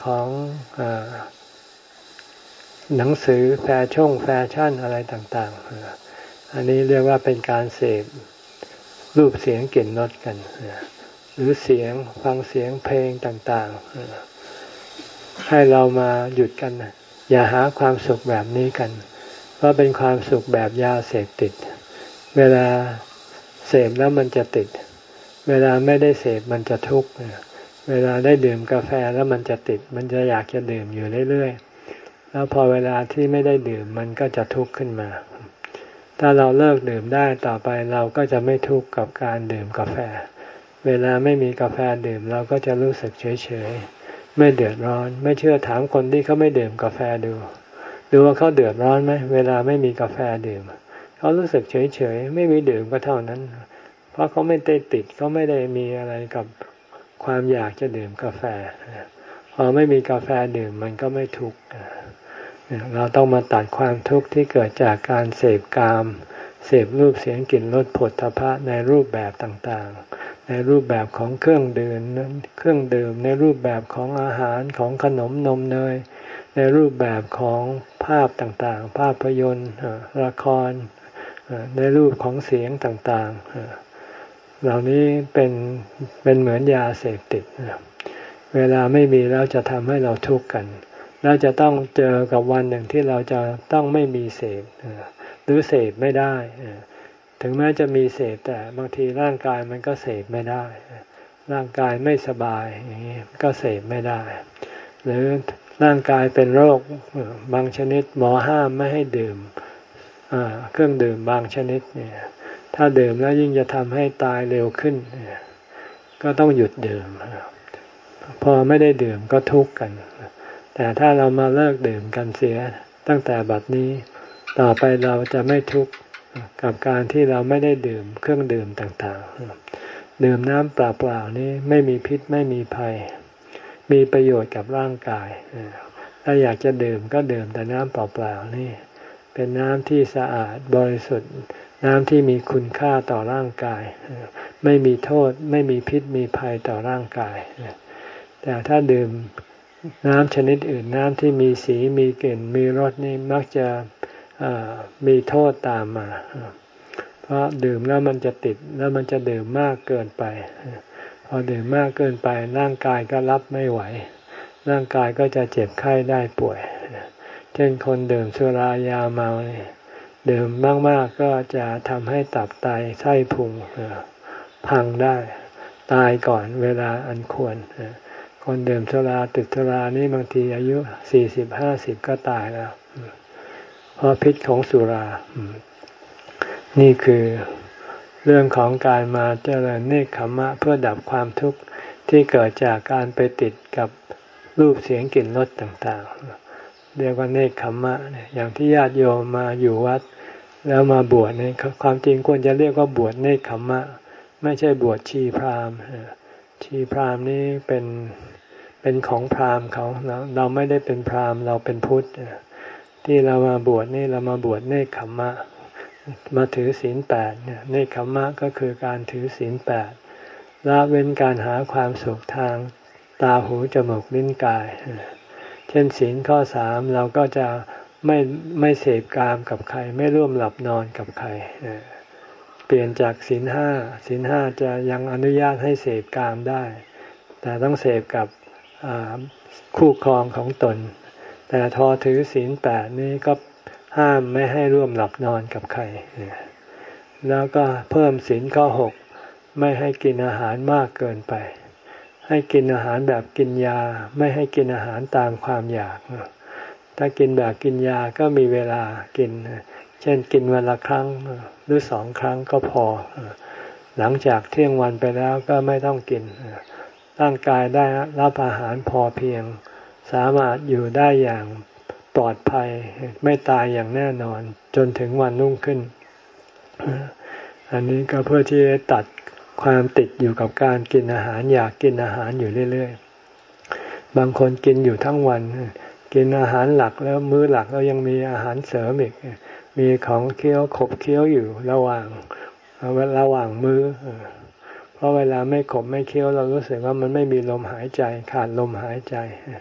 ของอ่าหนังสือแฟชั่นแฟชั่นอะไรต่างๆอันนี้เรียกว่าเป็นการเสพรูปเสียงกลิ่นรสกันหรือเสียงฟังเสียงเพลงต่างๆให้เรามาหยุดกันอย่าหาความสุขแบบนี้กันเพราะเป็นความสุขแบบยาเสพติดเวลาเสพแล้วมันจะติดเวลาไม่ได้เสพมันจะทุกข์เวลาได้ดื่มกาแฟแล้วมันจะติดมันจะอยากจะดื่มอยู่เรื่อยๆแล้วพอเวลาที่ไม่ได้ดื่มมันก็จะทุกข์ขึ้นมาถ้าเราเลิกดื่มได้ต่อไปเราก็จะไม่ทุกข์กับการดื่มกาแฟเวลาไม่มีกาแฟดื่มเราก็จะรู้สึกเฉยๆไม่เดือดร้อนไม่เชื่อถามคนที่เขาไม่ดื่มกาแฟดูดูว่าเขาเดือดร้อนไหมเวลาไม่มีกาแฟดื่มเขารู้สึกเฉยๆไม่มีดื่มก็เท่านั้นเพราะเขาไม่ได้ติดเขาไม่ได้มีอะไรกับความอยากจะดื่มกาแฟพอไม่มีกาแฟดื่มมันก็ไม่ทุกข์เราต้องมาตัดความทุกข์ที่เกิดจากการเสพกามเสพรูปเสียงกลิ่นรสผลทพะในรูปแบบต่างๆในรูปแบบของเครื่องดื่มเครื่องดื่มในรูปแบบของอาหารของขนมนมเนยในรูปแบบของภาพต่างๆภาพยนตร์ละครในรูปของเสียงต่างๆเหล่านี้เป็นเป็นเหมือนยาเสพติดเวลาไม่มีแล้วจะทำให้เราทุกข์กันแล้วจะต้องเจอกับวันหนึ่งที่เราจะต้องไม่มีเสพหรือเสพไม่ได้ถึงแม้จะมีเสพแต่บางทีร่างกายมันก็เสพไม่ได้ร่างกายไม่สบายอย่างนี้ก็เสพไม่ได้หรือร่างกายเป็นโรคบางชนิดหมอห้ามไม่ให้ดื่มเครื่องดื่มบางชนิดเนี่ยถ้าดื่มแล้วยิ่งจะทำให้ตายเร็วขึ้นก็ต้องหยุดดื่มพอไม่ได้ดื่มก็ทุกข์กันแต่ถ้าเรามาเลิกดื่มกันเสียตั้งแต่บัดนี้ต่อไปเราจะไม่ทุกข์กับการที่เราไม่ได้ดื่มเครื่องดื่มต่างๆดื่มน้ำเปล่าๆนี้ไม่มีพิษไม่มีภัยมีประโยชน์กับร่างกายถ้าอยากจะดื่มก็ดื่มแต่น้ำเปล่าๆนี่เป็นน้ำที่สะอาดบริสุทธิ์น้ำที่มีคุณค่าต่อร่างกายไม่มีโทษไม่มีพิษมีภัยต่อร่างกายแต่ถ้าดื่มน้ำชนิดอื่นน้ำที่มีสีมีกลิ่นมีรสนี่มักจะมีโทษตามมาเพราะดื่มแล้วมันจะติดแล้วมันจะดื่มมากเกินไปพอดื่มมากเกินไปร่างกายก็รับไม่ไหวร่างกายก็จะเจ็บไข้ได้ป่วยเช่นคนดื่มสุรายาเมาเนี่ยดื่มมากๆก็จะทำให้ตับไตไส้พุงพังได้ตายก่อนเวลาอันควรคนดื่มสุราติดสุรานี่บางทีอายุสี่สิบห้าสิบก็ตายแล้วเพราะพิษของสุรานี่คือเรื่องของการมาเจริญเนคขมมะเพื่อดับความทุกข์ที่เกิดจากการไปติดกับรูปเสียงกลิ่นรสต่างๆเรียกว่าเนคขมมะอย่างที่ญาติโยมมาอยู่วัดแล้วมาบวชเนี่ยความจริงควรจะเรียกว่าบวชเนคขมมะไม่ใช่บวชชีพราหมณ์ชีพราหมณ์นี่เป็นเป็นของพราหมณ์เขาเราไม่ได้เป็นพราหมณ์เราเป็นพุทธที่เรามาบวชนี่เรามาบวชเนคขมมะมาถือศีลแปดเนี่ยเนคขมมะก็คือการถือศีลแปดละเว้นการหาความสุขทางตาหูจมูกลิ้นกายเช่นศีลข้อสามเราก็จะไม่ไม่เสพกามกับใครไม่ร่วมหลับนอนกับใครเปลี่ยนจากศีลห้าศีลห้าจะยังอนุญาตให้เสพกามได้แต่ต้องเสพกับคู่ครองของตนแต่ทอถือศีลแปดนี้ก็ห้ามไม่ให้ร่วมหลับนอนกับใครแล้วก็เพิ่มศีลข้อหกไม่ให้กินอาหารมากเกินไปให้กินอาหารแบบกินยาไม่ให้กินอาหารตามความอยากถ้ากินแบบกินยาก็มีเวลากินเช่นกินวันละครั้งหรือสองครั้งก็พอหลังจากเที่ยงวันไปแล้วก็ไม่ต้องกินร่างกายได้รับอาหารพอเพียงสามารถอยู่ได้อย่างปลอดภัยไม่ตายอย่างแน่นอนจนถึงวันรุ่งขึ้นอันนี้ก็เพื่อที่จะตัดความติดอยู่กับการกินอาหารอยากกินอาหารอยู่เรื่อยๆบางคนกินอยู่ทั้งวันกินอาหารหลักแล้วมื้อหลักแล้วยังมีอาหารเสริมอีกมีของเคี้ยวขบเคี้ยวอยู่ระหว่างระหว่างมื้อเพราะเวลาไม่ขบไม่เคี้ยวเรารู้สึกว่ามันไม่มีลมหายใจขาดลมหายใจ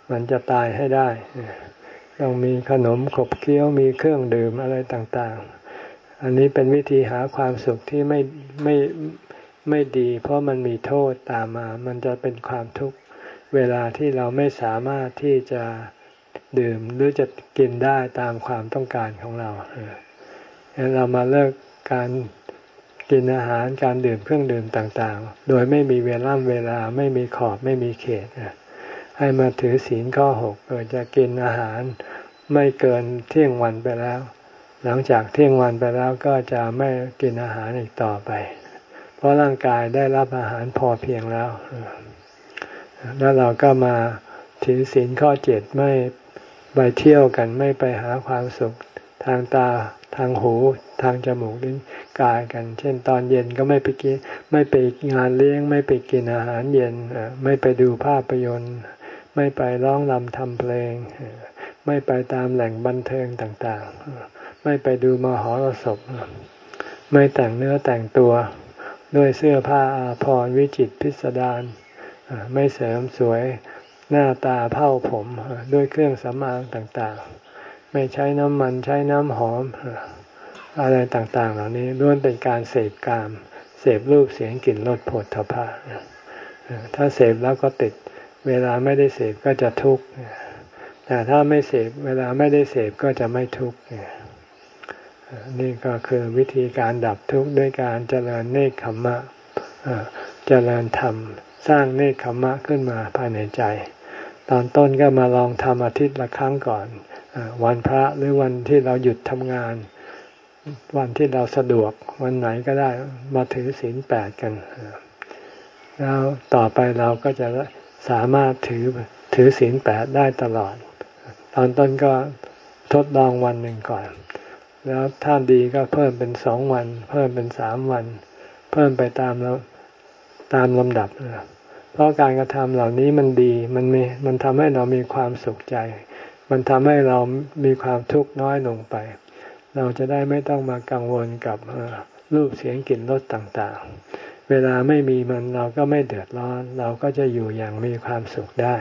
มันจะตายให้ได้ต้องมีขนมขบเคี้ยวมีเครื่องดื่มอะไรต่างๆอันนี้เป็นวิธีหาความสุขที่ไม่ไม่ไม่ดีเพราะมันมีโทษตามมามันจะเป็นความทุกข์เวลาที่เราไม่สามารถที่จะดื่มหรือจะกินได้ตามความต้องการของเราเรามาเลิกการกินอาหารการดื่มเครื่องดื่มต่างๆโดยไม่มีเวลาเวลาไม่มีขอบไม่มีเขตให้มาถือศีลข้อหกเกิดจะกินอาหารไม่เกินเที่ยงวันไปแล้วหลังจากเที่ยงวันไปแล้วก็จะไม่กินอาหารอีกต่อไปเพราะร่างกายได้รับอาหารพอเพียงแล้วแล้วเราก็มาถือศีลข้อเจ็ดไม่ไปเที่ยวกันไม่ไปหาความสุขทางตาทางหูทางจมูกลิ้นกายกันเช่นตอนเย็นก็ไม่ไปกินไม่ไปงานเลี้ยงไม่ไปกินอาหารเย็นไม่ไปดูภาพยนตร์ไม่ไปร้องรำทำเพลงไม่ไปตามแหล่งบันเทิงต่างๆไม่ไปดูมหรสพไม่แต่งเนื้อแต่งตัวด้วยเสื้อผ้าอาภรณ์วิจิตรพิสดารไม่เสริมสวยหน้าตาเผ้าผมด้วยเครื่องสำอางต่างๆไม่ใช้น้ำมันใช้น้ำหอมอะไรต่างๆเหล่านี้ล้วนเป็นการเสพกามเสพรูปเสียงกลิ่นรสโผฏฐัพพะถ้าเสพแล้วก็ติดเวลาไม่ได้เสพก็จะทุกข์แต่ถ้าไม่เสพเวลาไม่ได้เสพก็จะไม่ทุกข์นี่ก็คือวิธีการดับทุกข์ด้วยการเจริญเนกขัมมะเจริญธรรมสร้างเนกขัมมะขึ้นมาภายในใจตอนต้นก็มาลองทำอาทิตย์ละครั้งก่อนวันพระหรือวันที่เราหยุดทำงานวันที่เราสะดวกวันไหนก็ได้มาถือศีลแปดกันแล้วต่อไปเราก็จะสามารถถือถือศีลแปดได้ตลอดตอนต้นก็ทดลองวันหนึ่งก่อนแล้วถ้าดีก็เพิ่มเป็นสองวันเพิ่มเป็นสามวันเพิ่มไปตามแล้วตามลำดับเพราะการกระทำเหล่านี้มันดีมันมีมันทำให้เรามีความสุขใจมันทำให้เรามีความทุกข์น้อยลงไปเราจะได้ไม่ต้องมากังวลกับรูปเสียงกลิ่นรสต่างๆเวลาไม่มีมันเราก็ไม่เดือดร้อนเราก็จะอยู่อย่างมีความสุขได้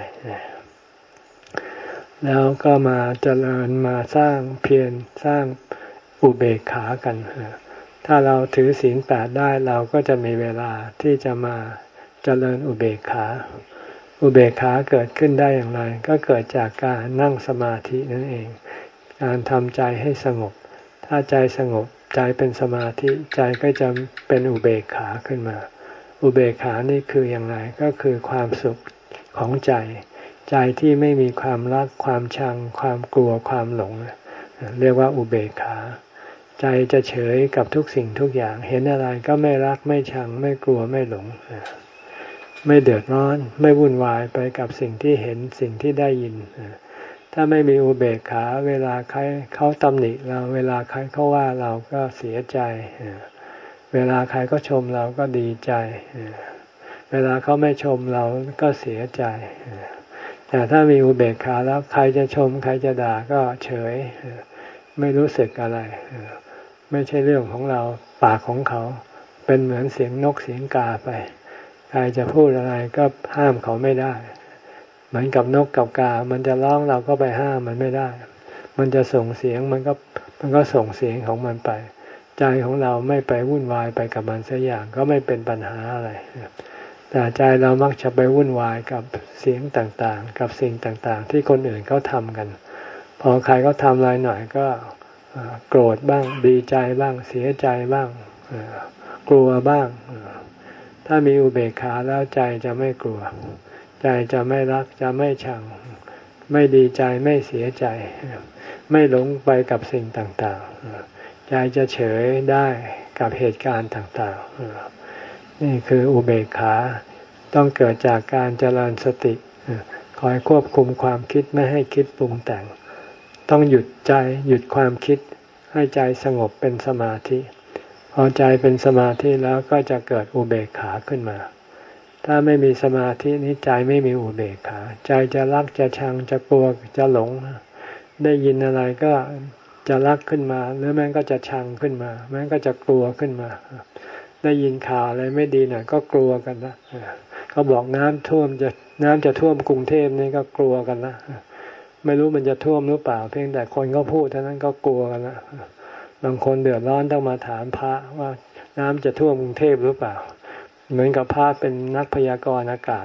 แล้วก็มาเจริญมาสร้างเพียรสร้างอุเบกขากันถ้าเราถือศีลแปดได้เราก็จะมีเวลาที่จะมาเจริญอุเบกขาอุเบกขาเกิดขึ้นได้อย่างไรก็เกิดจากการนั่งสมาธินั่นเองการทำใจให้สงบถ้าใจสงบใจเป็นสมาธิใจก็จะเป็นอุเบกขาขึ้นมาอุเบกขานี่คืออย่างไรก็คือความสุขของใจใจที่ไม่มีความรักความชังความกลัวความหลงเรียกว่าอุเบกขาใจจะเฉยกับทุกสิ่งทุกอย่างเห็นอะไรก็ไม่รักไม่ชังไม่กลัวไม่หลงไม่เดือดร้อนไม่วุ่นวายไปกับสิ่งที่เห็นสิ่งที่ได้ยินถ้าไม่มีอุเบกขาเวลาใครเขาตำหนิเราเวลาใครเขาว่าเราก็เสียใจเวลาใครก็ชมเราก็ดีใจเวลาเขาไม่ชมเราก็เสียใจแต่ถ้ามีอุเบกขาแล้วใครจะชมใครจะด่าก็เฉยไม่รู้สึกอะไรไม่ใช่เรื่องของเราปากของเขาเป็นเหมือนเสียงนกเสียงกาไปใครจะพูดอะไรก็ห้ามเขาไม่ได้เหมือนกับนกกับกามันจะร้องเราก็ไปห้ามมันไม่ได้มันจะส่งเสียงมันก็มันก็ส่งเสียงของมันไปใจของเราไม่ไปวุ่นวายไปกับมันสักอย่างก็ไม่เป็นปัญหาอะไรแต่ใจเรามักจะไปวุ่นวายกับเสียงต่างๆกับสิ่งต่างๆที่คนอื่นเขาทำกันพอใครเขาทำอะไรหน่อยก็โกรธบ้างดีใจบ้างเสียใจบ้างกลัวบ้างถ้ามีอุเบกขาแล้วใจจะไม่กลัวใจจะไม่รักจะไม่ชังไม่ดีใจไม่เสียใจไม่หลงไปกับสิ่งต่างๆใจจะเฉยได้กับเหตุการณ์ต่างๆนี่คืออุเบกขาต้องเกิดจากการเจริญสติคอยควบคุมความคิดไม่ให้คิดปรุงแต่งต้องหยุดใจหยุดความคิดให้ใจสงบเป็นสมาธิพอใจเป็นสมาธิแล้วก็จะเกิดอุเบกขาขึ้นมาถ้าไม่มีสมาธินี้ใจไม่มีอุเบกขาใจจะรักจะชังจะกลัวจะหลงได้ยินอะไรก็จะรักขึ้นมาหรือแม้ก็จะชังขึ้นมาแม้ก็จะกลัวขึ้นมาได้ยินข่าวอะไรไม่ดีหน่อยก็กลัวกันนะเขาบอกน้ำท่วมจะน้ำจะท่วมกรุงเทพนี่ก็กลัวกันนะไม่รู้มันจะท่วมหรือเปล่าเพียงแต่คนเขาพูดเท่านั้นก็กลัวกันนะบางคนเดือดร้อนต้องมาถามพระว่าน้ำจะท่วมกรุงเทพหรือเปล่าเหมือนกับพระเป็นนักพยากรณ์อากาศ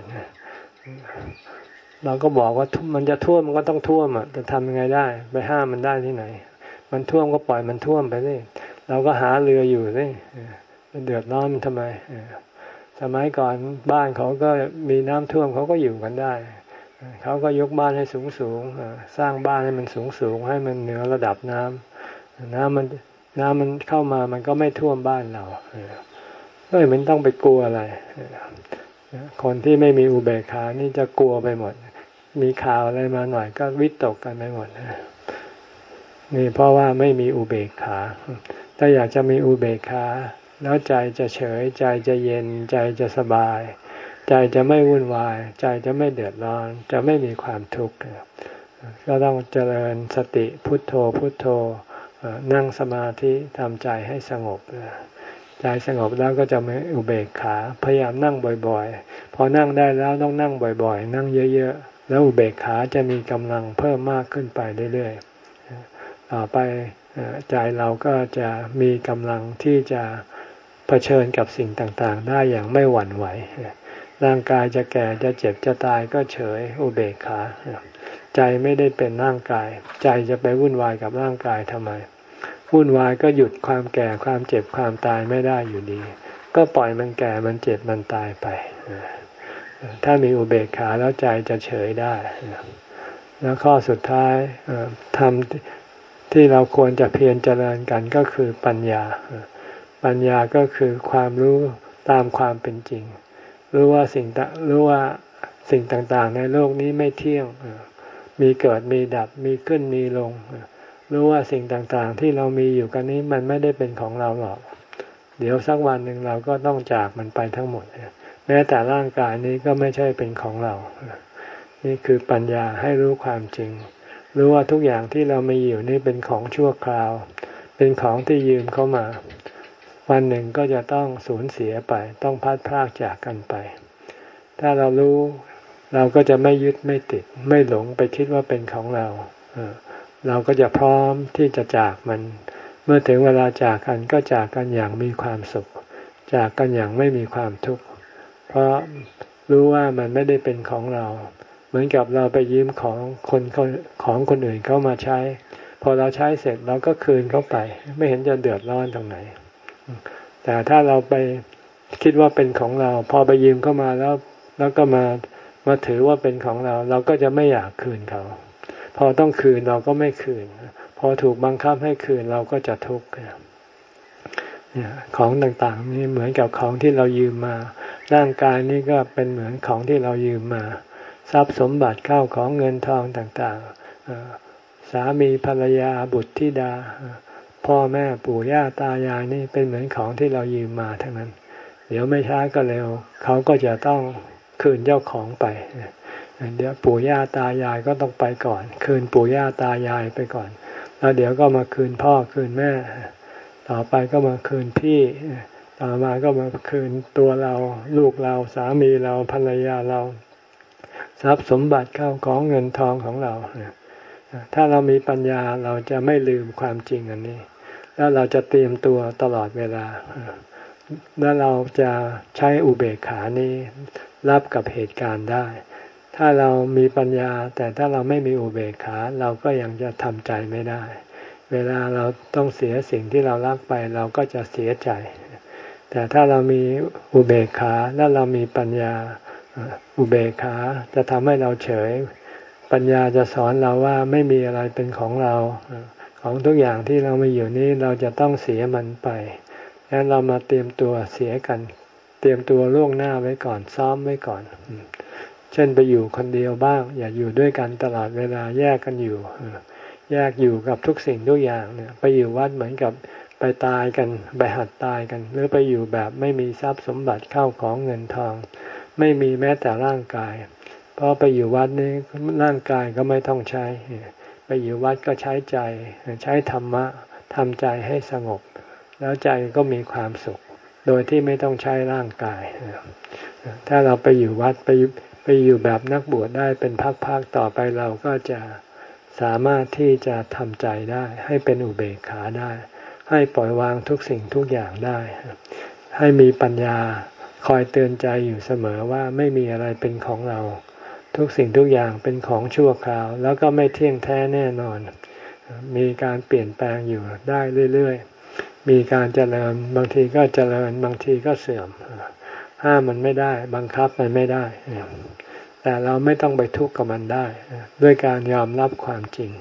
เราก็บอกว่ามันจะท่วมมันก็ต้องท่วมอ่ะจะทำยังไงได้ไปห้ามมันได้ที่ไหนมันท่วมก็ปล่อยมันท่วมไปสิเราก็หาเรืออยู่สิเดือดร้อนทำไมสมัยก่อนบ้านเขาก็มีน้ำท่วมเขาก็อยู่กันได้เขาก็ยกบ้านให้สูงสูงสร้างบ้านให้มันสูงสูงให้มันเหนือระดับน้ำน้ำมันน้ำมันเข้ามามันก็ไม่ท่วมบ้านเราก็ไม่ต้องไปกลัวอะไรคนที่ไม่มีอุเบกขานี่จะกลัวไปหมดมีข่าวอะไรมาหน่อยก็วิตกกันไปหมดนี่เพราะว่าไม่มีอุเบกขาถ้าอยากจะมีอุเบกขาแล้วใจจะเฉยใจจะเย็นใจจะสบายใจจะไม่วุ่นวายใจจะไม่เดือดร้อนจะไม่มีความทุกข์ก็ต้องเจริญสติพุทโธพุทโธนั่งสมาธิทำใจให้สงบใจสงบแล้วก็จะไม่อุเบกขาพยายามนั่งบ่อยๆพอนั่งได้แล้วต้องนั่งบ่อยๆนั่งเยอะๆแล้วอุเบกขาจะมีกำลังเพิ่มมากขึ้นไปเรื่อยๆต่อไปใจเราก็จะมีกำลังที่จะเผชิญกับสิ่งต่างๆได้อย่างไม่หวั่นไหวร่างกายจะแก่จะเจ็บจะตายก็เฉยอุเบกขาใจไม่ได้เป็นร่างกายใจจะไปวุ่นวายกับร่างกายทำไมวุ่นวายก็หยุดความแก่ความเจ็บความตายไม่ได้อยู่ดีก็ปล่อยมันแก่มันเจ็บมันตายไปถ้ามีอุเบกขาแล้วใจจะเฉยได้แล้วข้อสุดท้ายทำที่เราควรจะเพียรเจริญกันก็คือปัญญาปัญญาก็คือความรู้ตามความเป็นจริงรู้ว่าสิ่งรู้ว่าสิ่งต่างๆในโลกนี้ไม่เที่ยงมีเกิดมีดับมีขึ้นมีลงรู้ว่าสิ่งต่างๆที่เรามีอยู่กันนี้มันไม่ได้เป็นของเราหรอกเดี๋ยวสักวันหนึ่งเราก็ต้องจากมันไปทั้งหมดแม้แต่ร่างกายนี้ก็ไม่ใช่เป็นของเรานี่คือปัญญาให้รู้ความจริงรู้ว่าทุกอย่างที่เรามีอยู่นี่เป็นของชั่วคราวเป็นของที่ยืมเข้ามาวันหนึ่งก็จะต้องสูญเสียไปต้องพัดพรากจากกันไปถ้าเรารู้เราก็จะไม่ยึดไม่ติดไม่หลงไปคิดว่าเป็นของเราเราก็จะพร้อมที่จะจากมันเมื่อถึงเวลาจากกันก็จากกันอย่างมีความสุขจากกันอย่างไม่มีความทุกข์เพราะรู้ว่ามันไม่ได้เป็นของเราเหมือนกับเราไปยืมของคนของคนอื่นเข้ามาใช้พอเราใช้เสร็จเราก็คืนเขาไปไม่เห็นจะเดือดร้อนตรงไหนแต่ถ้าเราไปคิดว่าเป็นของเราพอไปยืมเข้ามาแล้วแล้วก็มามาถือว่าเป็นของเราเราก็จะไม่อยากคืนเขาพอต้องคืนเราก็ไม่คืนพอถูกบังคับให้คืนเราก็จะทุกข์ของต่างๆนี่เหมือนกับของที่เรายืมมาร่างกายนี่ก็เป็นเหมือนของที่เรายืมมาทรัพย์สมบัติข้าวของเงินทองต่างๆสามีภรรยาบุตรธิดาพ่อแม่ปู่ย่าตายายนี่เป็นเหมือนของที่เรายืมมาทั้งนั้นเดี๋ยวไม่ช้าก็เร็วเขาก็จะต้องคืนเจ้าของไปเดี๋ยวปู่ย่าตายายก็ต้องไปก่อนคืนปู่ย่าตายายไปก่อนแล้วเดี๋ยวก็มาคืนพ่อคืนแม่ต่อไปก็มาคืนพี่ต่อมาก็มาคืนตัวเราลูกเราสามีเราภรรยาเราทรัพย์สมบัติข้าวของเงินทองของเราถ้าเรามีปัญญาเราจะไม่ลืมความจริงอันนี้แล้วเราจะเตรียมตัวตลอดเวลาแล้วเราจะใช้อุเบกขานี้รับกับเหตุการณ์ได้ถ้าเรามีปัญญาแต่ถ้าเราไม่มีอุเบกขาเราก็ยังจะทำใจไม่ได้เวลาเราต้องเสียสิ่งที่เรารักไปเราก็จะเสียใจแต่ถ้าเรามีอุเบกขาและเรามีปัญญาอุเบกขาจะทำให้เราเฉยปัญญาจะสอนเราว่าไม่มีอะไรเป็นของเราของทุกอย่างที่เรามีอยู่นี้เราจะต้องเสียมันไปงั้นเรามาเตรียมตัวเสียกันเตรียมตัวล่วงหน้าไว้ก่อนซ้อมไว้ก่อนเช่นไปอยู่คนเดียวบ้างอย่าอยู่ด้วยกันตลอดเวลาแยกกันอยู่แยกอยู่กับทุกสิ่งทุกอย่างเนี่ยไปอยู่วัดเหมือนกับไปตายกันไปหัดตายกันหรือไปอยู่แบบไม่มีทรัพย์สมบัติเข้าของเงินทองไม่มีแม้แต่ร่างกายเพราะไปอยู่วัดนี้ร่างกายก็ไม่ต้องใช้ไปอยู่วัดก็ใช้ใจใช้ธรรมะทำใจให้สงบแล้วใจก็มีความสุขโดยที่ไม่ต้องใช้ร่างกายถ้าเราไปอยู่วัดไปไปอยู่แบบนักบวชได้เป็นพักๆต่อไปเราก็จะสามารถที่จะทำใจได้ให้เป็นอุเบกขาได้ให้ปล่อยวางทุกสิ่งทุกอย่างได้ให้มีปัญญาคอยเตือนใจอยู่เสมอว่าไม่มีอะไรเป็นของเราทุกสิ่งทุกอย่างเป็นของชั่วคราวแล้วก็ไม่เที่ยงแท้แน่นอนมีการเปลี่ยนแปลงอยู่ได้เรื่อยๆมีการเจริญบางทีก็เจริญบางทีก็เสื่อมห้ามมันไม่ได้บังคับมันไม่ได้แต่เราไม่ต้องไปทุกข์กับมันได้ด้วยการยอมรับความจริง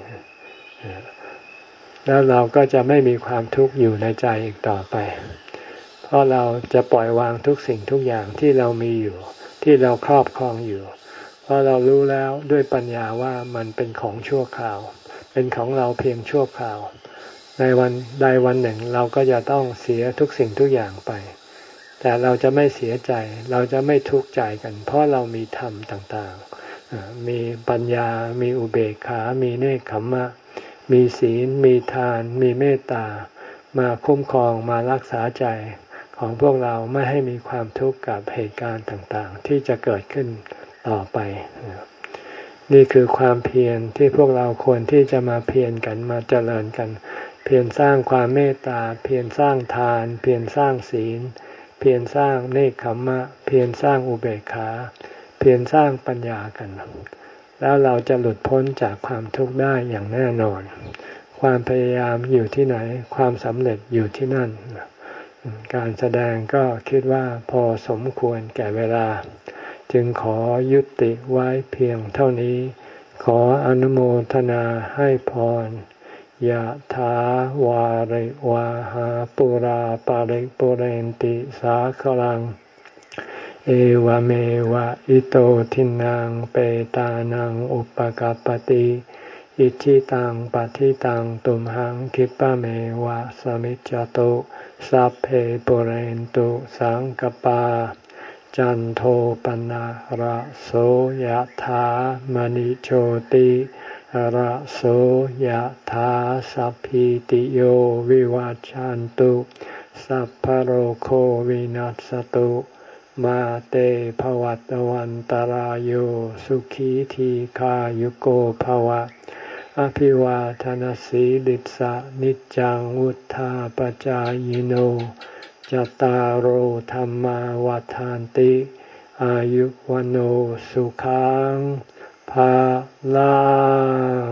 แล้วเราก็จะไม่มีความทุกข์อยู่ในใจอีกต่อไปเพราะเราจะปล่อยวางทุกสิ่งทุกอย่างที่เรามีอยู่ที่เราครอบครองอยู่เพราะเรารู้แล้วด้วยปัญญาว่ามันเป็นของชั่วคราวเป็นของเราเพียงชั่วคราวในวันใดวันหนึ่งเราก็จะต้องเสียทุกสิ่งทุกอย่างไปแต่เราจะไม่เสียใจเราจะไม่ทุกข์ใจกันเพราะเรามีธรรมต่างๆมีปัญญามีอุเบกขามีเนกขัมมะมีศีลมีทานมีเมตตามาคุ้มครองมารักษาใจของพวกเราไม่ให้มีความทุกข์กับเหตุการณ์ต่างๆที่จะเกิดขึ้นต่อไปนี่คือความเพียรที่พวกเราควรที่จะมาเพียรกันมาเจริญกันเพียรสร้างความเมตตาเพียรสร้างทานเพียรสร้างศีลเพียรสร้างเนกขัมมะเพียรสร้างอุเบกขาเพียรสร้างปัญญากันแล้วเราจะหลุดพ้นจากความทุกข์ได้อย่างแน่นอนความพยายามอยู่ที่ไหนความสำเร็จอยู่ที่นั่นการแสดงก็คิดว่าพอสมควรแก่เวลาจึงขอยุติไว้เพียงเท่านี้ขออนุโมทนาให้พรยะถาวาริวาหาปุราปาริปุเรนติสาคลังเอวเมวะอิโตทินังเปตานังอุปกัปปติอิจิตังปฏิตังตุมหังคิปะเมวะสมิจจตุสัพเพปุเรนตุสังกปาจันโทปนะระโสยถามณิโชติระโสยถาสัพพิติโยวิวัจจันตุสัพพโรโควินัสตุมาเตภวัตวันตารโยสุขีทีขายุโกภวะอภิวาทนสีลิสะนิจังวุธาปจายโนจตารโหธรรมาวาทานติอายุวันโอสุขังภาลัง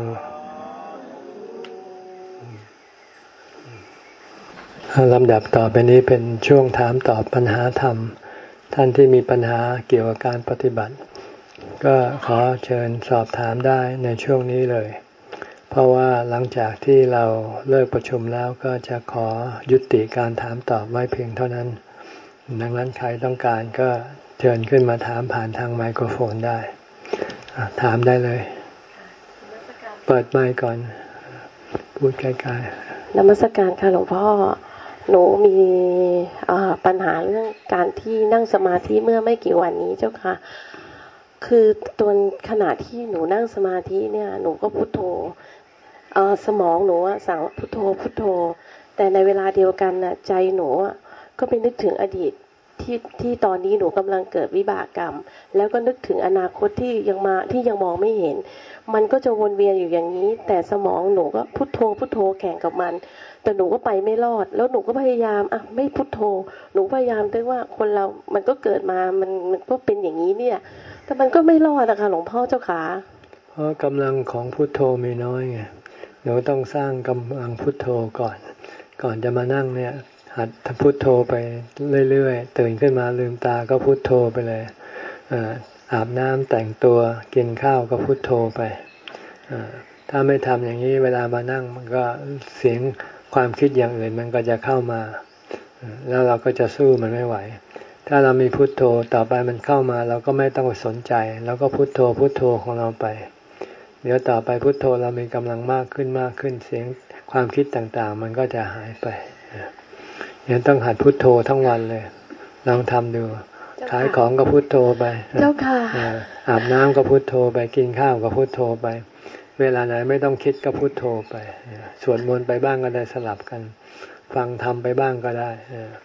ลำดับต่อไปนี้เป็นช่วงถามตอบปัญหาธรรมท่านที่มีปัญหาเกี่ยวกับการปฏิบัติก็ขอเชิญสอบถามได้ในช่วงนี้เลยเพราะว่าหลังจากที่เราเลิกประชุมแล้วก็จะขอยุติการถามตอบไว้เพียงเท่านั้นดังนั้นใครต้องการก็เชิญขึ้นมาถามผ่านทางไมโครโฟนได้ถามได้เลยเปิดไมค์ก่อนพูดใกล้ๆนมัสการค่ะหลวงพ่อหนูมีปัญหาเรื่องการที่นั่งสมาธิเมื่อไม่กี่วันนี้เจ้าค่ะคือตอนขณะที่หนูนั่งสมาธิเนี่ยหนูก็พุทโธสมองหนูสั่งพุทโธพุทโธแต่ในเวลาเดียวกันน่ะใจหนูก็ไปนึกถึงอดีตที่ที่ตอนนี้หนูกำลังเกิดวิบากกรรมแล้วก็นึกถึงอนาคตที่ยังมาที่ยังมองไม่เห็นมันก็จะวนเวียนอยู่อย่างนี้แต่สมองหนูก็พุทโธพุทโธแข่งกับมันแต่หนูก็ไปไม่รอดแล้วหนูก็พยายามอ่ะไม่พุทโธหนูพยายามด้วยว่าคนเรามันก็เกิดมามันมันก็เป็นอย่างนี้เนี่ยแต่มันก็ไม่รอดนะคะหลวงพ่อเจ้าขาเพราะกำลังของพุทโธมีน้อยไงหนูต้องสร้างกำลังพุทโธก่อนก่อนจะมานั่งเนี่ยหัดพุทโธไปเรื่อยๆตื่นขึ้นมาลืมตาก็พุทโธไปเลยอาบน้ำแต่งตัวกินข้าวก็พุทโธไปถ้าไม่ทำอย่างนี้เวลามานั่งมันก็เสียงความคิดอย่างอื่นมันก็จะเข้ามาแล้วเราก็จะสู้มันไม่ไหวถ้าเรามีพุทโธต่อไปมันเข้ามาเราก็ไม่ต้องสนใจแล้วก็พุทโธพุทโธของเราไปเดี๋ยวต่อไปพุทโธเรามีกำลังมากขึ้นมากขึ้นเสียงความคิดต่างๆมันก็จะหายไปยังต้องหัดพุทโธทั้งวันเลยลองทำดูขายของก็พุทโธไปเจ้าค่ะอาบน้ำก็พุทโธไปกินข้าวก็พุทโธไปเวลาไหนไม่ต้องคิดก็พุทโธไปสวดมนต์ไปบ้างก็ได้สลับกันฟังธรรมไปบ้างก็ได้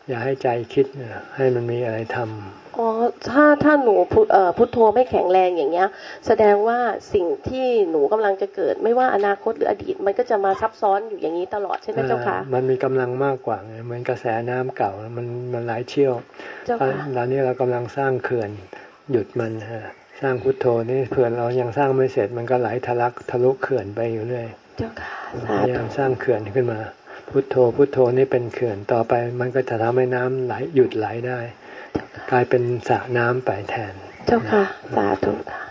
อย่าให้ใจคิดให้มันมีอะไรทำอ๋อถ้าถ้าหนูพุทเอ่อพุทโธไม่แข็งแรงอย่างเงี้ยแสดงว่าสิ่งที่หนูกำลังจะเกิดไม่ว่าอนาคตหรืออดีตมันก็จะมาซับซ้อนอยู่อย่างนี้ตลอดใช่ไหมเจ้าคะมันมีกำลังมากกว่าไงเหมือนกระแสน้ำเก่ามันมันไหลเชี่ยวตอนนี้เรากำลังสร้างเขื่อนหยุดมันฮะสร้างพุทโธนี่เผื่อเรายังสร้างไม่เสร็จมันก็ไหลทะลักทะลุเขื่อนไปอยู่เรื่อยเจ้าค่ะพยายามสร้างเขื่อนขึ้นมาพุทโธพุทโธนี่เป็นเขื่อนต่อไปมันก็จะทำให้น้ำไหลหยุดไหลได้กลายเป็นสระน้ำไปแทนเจ้าค่ะสาธุค่ะ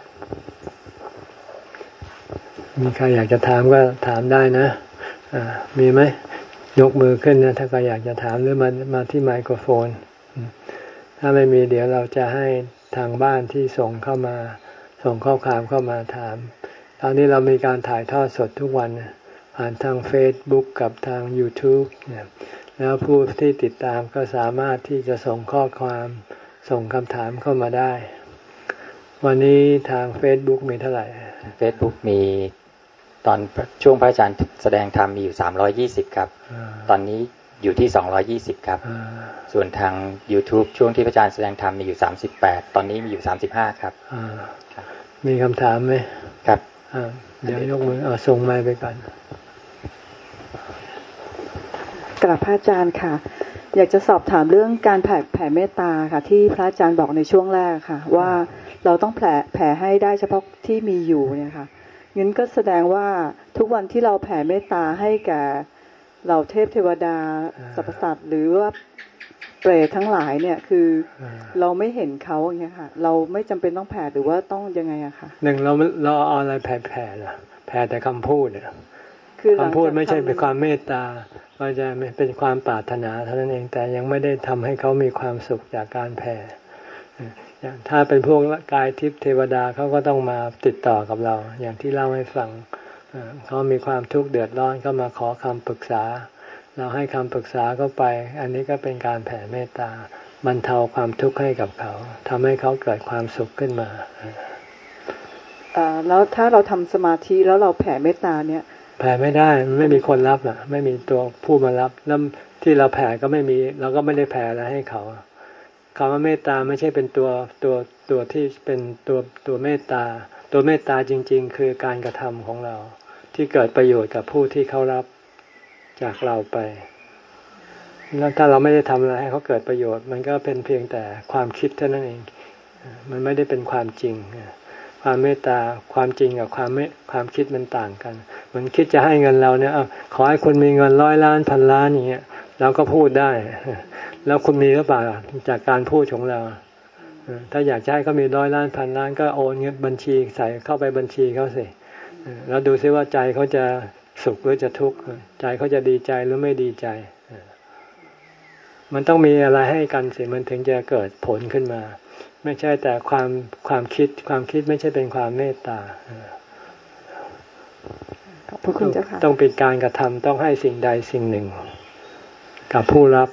มีใครอยากจะถามก็ถามได้นะอ่ามีไหมยกมือขึ้นนะถ้าใครอยากจะถามหรือมามาที่ไมโครโฟนถ้าไม่มีเดี๋ยวเราจะให้ทางบ้านที่ส่งเข้ามาส่งข้อความเข้ามาถามตอนนี้เรามีการถ่ายทอดสดทุกวันผ่านทาง Facebook กับทาง YouTube เนี่ยแล้วผู้ที่ติดตามก็สามารถที่จะส่งข้อความส่งคำถามเข้ามาได้วันนี้ทาง Facebook มีเท่าไหร่ Facebook มีตอนช่วงพระอาจารย์แสดงธรรมมีอยู่สามร้อยยี่สิบครับตอนนี้อยู่ที่สองร้อยยี่สิบครับส่วนทาง YouTube ช่วงที่พระอาจารย์แสดงธรรมมีอยู่สามสิบแปดตอนนี้มีอยู่สามสิบห้าครับมีคำถามไหมครับเดี๋ยวยกมือเอาส่งไมค์ไปก่อนกราบพระอาจารย์ค่ะอยากจะสอบถามเรื่องการแผ่แผ่เมตตาค่ะที่พระอาจารย์บอกในช่วงแรกค่ะว่าเราต้องแผ่แผ่ให้ได้เฉพาะที่มีอยู่เนี่ยค่ะงั้นก็แสดงว่าทุกวันที่เราแผ่เมตตาให้แก่เหล่าเทพเทวดาสรรพสัตว์หรือว่าเปรตทั้งหลายเนี่ยคือเราไม่เห็นเขาอย่างเงี้ยค่ะเราไม่จำเป็นต้องแผ่หรือว่าต้องยังไงอะค่ะหนึ่งเราเราเอาอะไรแผ่แผ่ล่ะแผ่แต่คำพูดเนี่ยคำพูดไม่ใช่เป็นความเมตตามันจะเป็นความปรารถนาเท่านั้นเองแต่ยังไม่ได้ทำให้เขามีความสุขจากการแผ่ถ้าเป็นพวกกายทิพย์เทวดาเขาก็ต้องมาติดต่อกับเราอย่างที่เล่าให้ฟังเขามีความทุกข์เดือดร้อนก็มาขอคำปรึกษาเราให้คำปรึกษาก็ไปอันนี้ก็เป็นการแผ่เมตตาบรรเทาความทุกข์ให้กับเขาทำให้เขาเกิดความสุขขึ้นมาแล้วถ้าเราทำสมาธิแล้วเราแผ่เมตตาเนี่ยแผ่ไม่ได้ไม่มีคนรับอ่ะไม่มีตัวผู้มารับแล้วที่เราแผ่ก็ไม่มีเราก็ไม่ได้แผ่อะไรให้เขาคำว่าเมตตาไม่ใช่เป็นตัวตัวตัวที่เป็นตัวตัวเมตตาตัวเมตตาจริงๆคือการกระทำของเราที่เกิดประโยชน์กับผู้ที่เขารับจากเราไปแล้วถ้าเราไม่ได้ทำอะไรให้เขาเกิดประโยชน์มันก็เป็นเพียงแต่ความคิดเท่านั้นเองมันไม่ได้เป็นความจริงความเมตตาความจริงกับความไม่ความคิดมันต่างกันเหมือนคิดจะให้เงินเราเนี่ยขอให้คุณมีเงินร้อยล้านพันล้านอย่างเงี้ยเราก็พูดได้แล้วคุณมีหรือเปล่าจากการพูดของเราถ้าอยากจะให้เขามีร้อยล้านพันล้านก็โอนเงินบัญชีใส่เข้าไปบัญชีเขาสิแล้วดูซิว่าใจเขาจะสุขหรือจะทุกข์ใจเขาจะดีใจหรือไม่ดีใจมันต้องมีอะไรให้กันสิมันถึงจะเกิดผลขึ้นมาไม่ใช่แต่ความความคิดความคิดไม่ใช่เป็นความเมตตาขอบคุณเจ้าค่ะต้องเป็นการกระทำต้องให้สิ่งใดสิ่งหนึ่งกับผู้รับ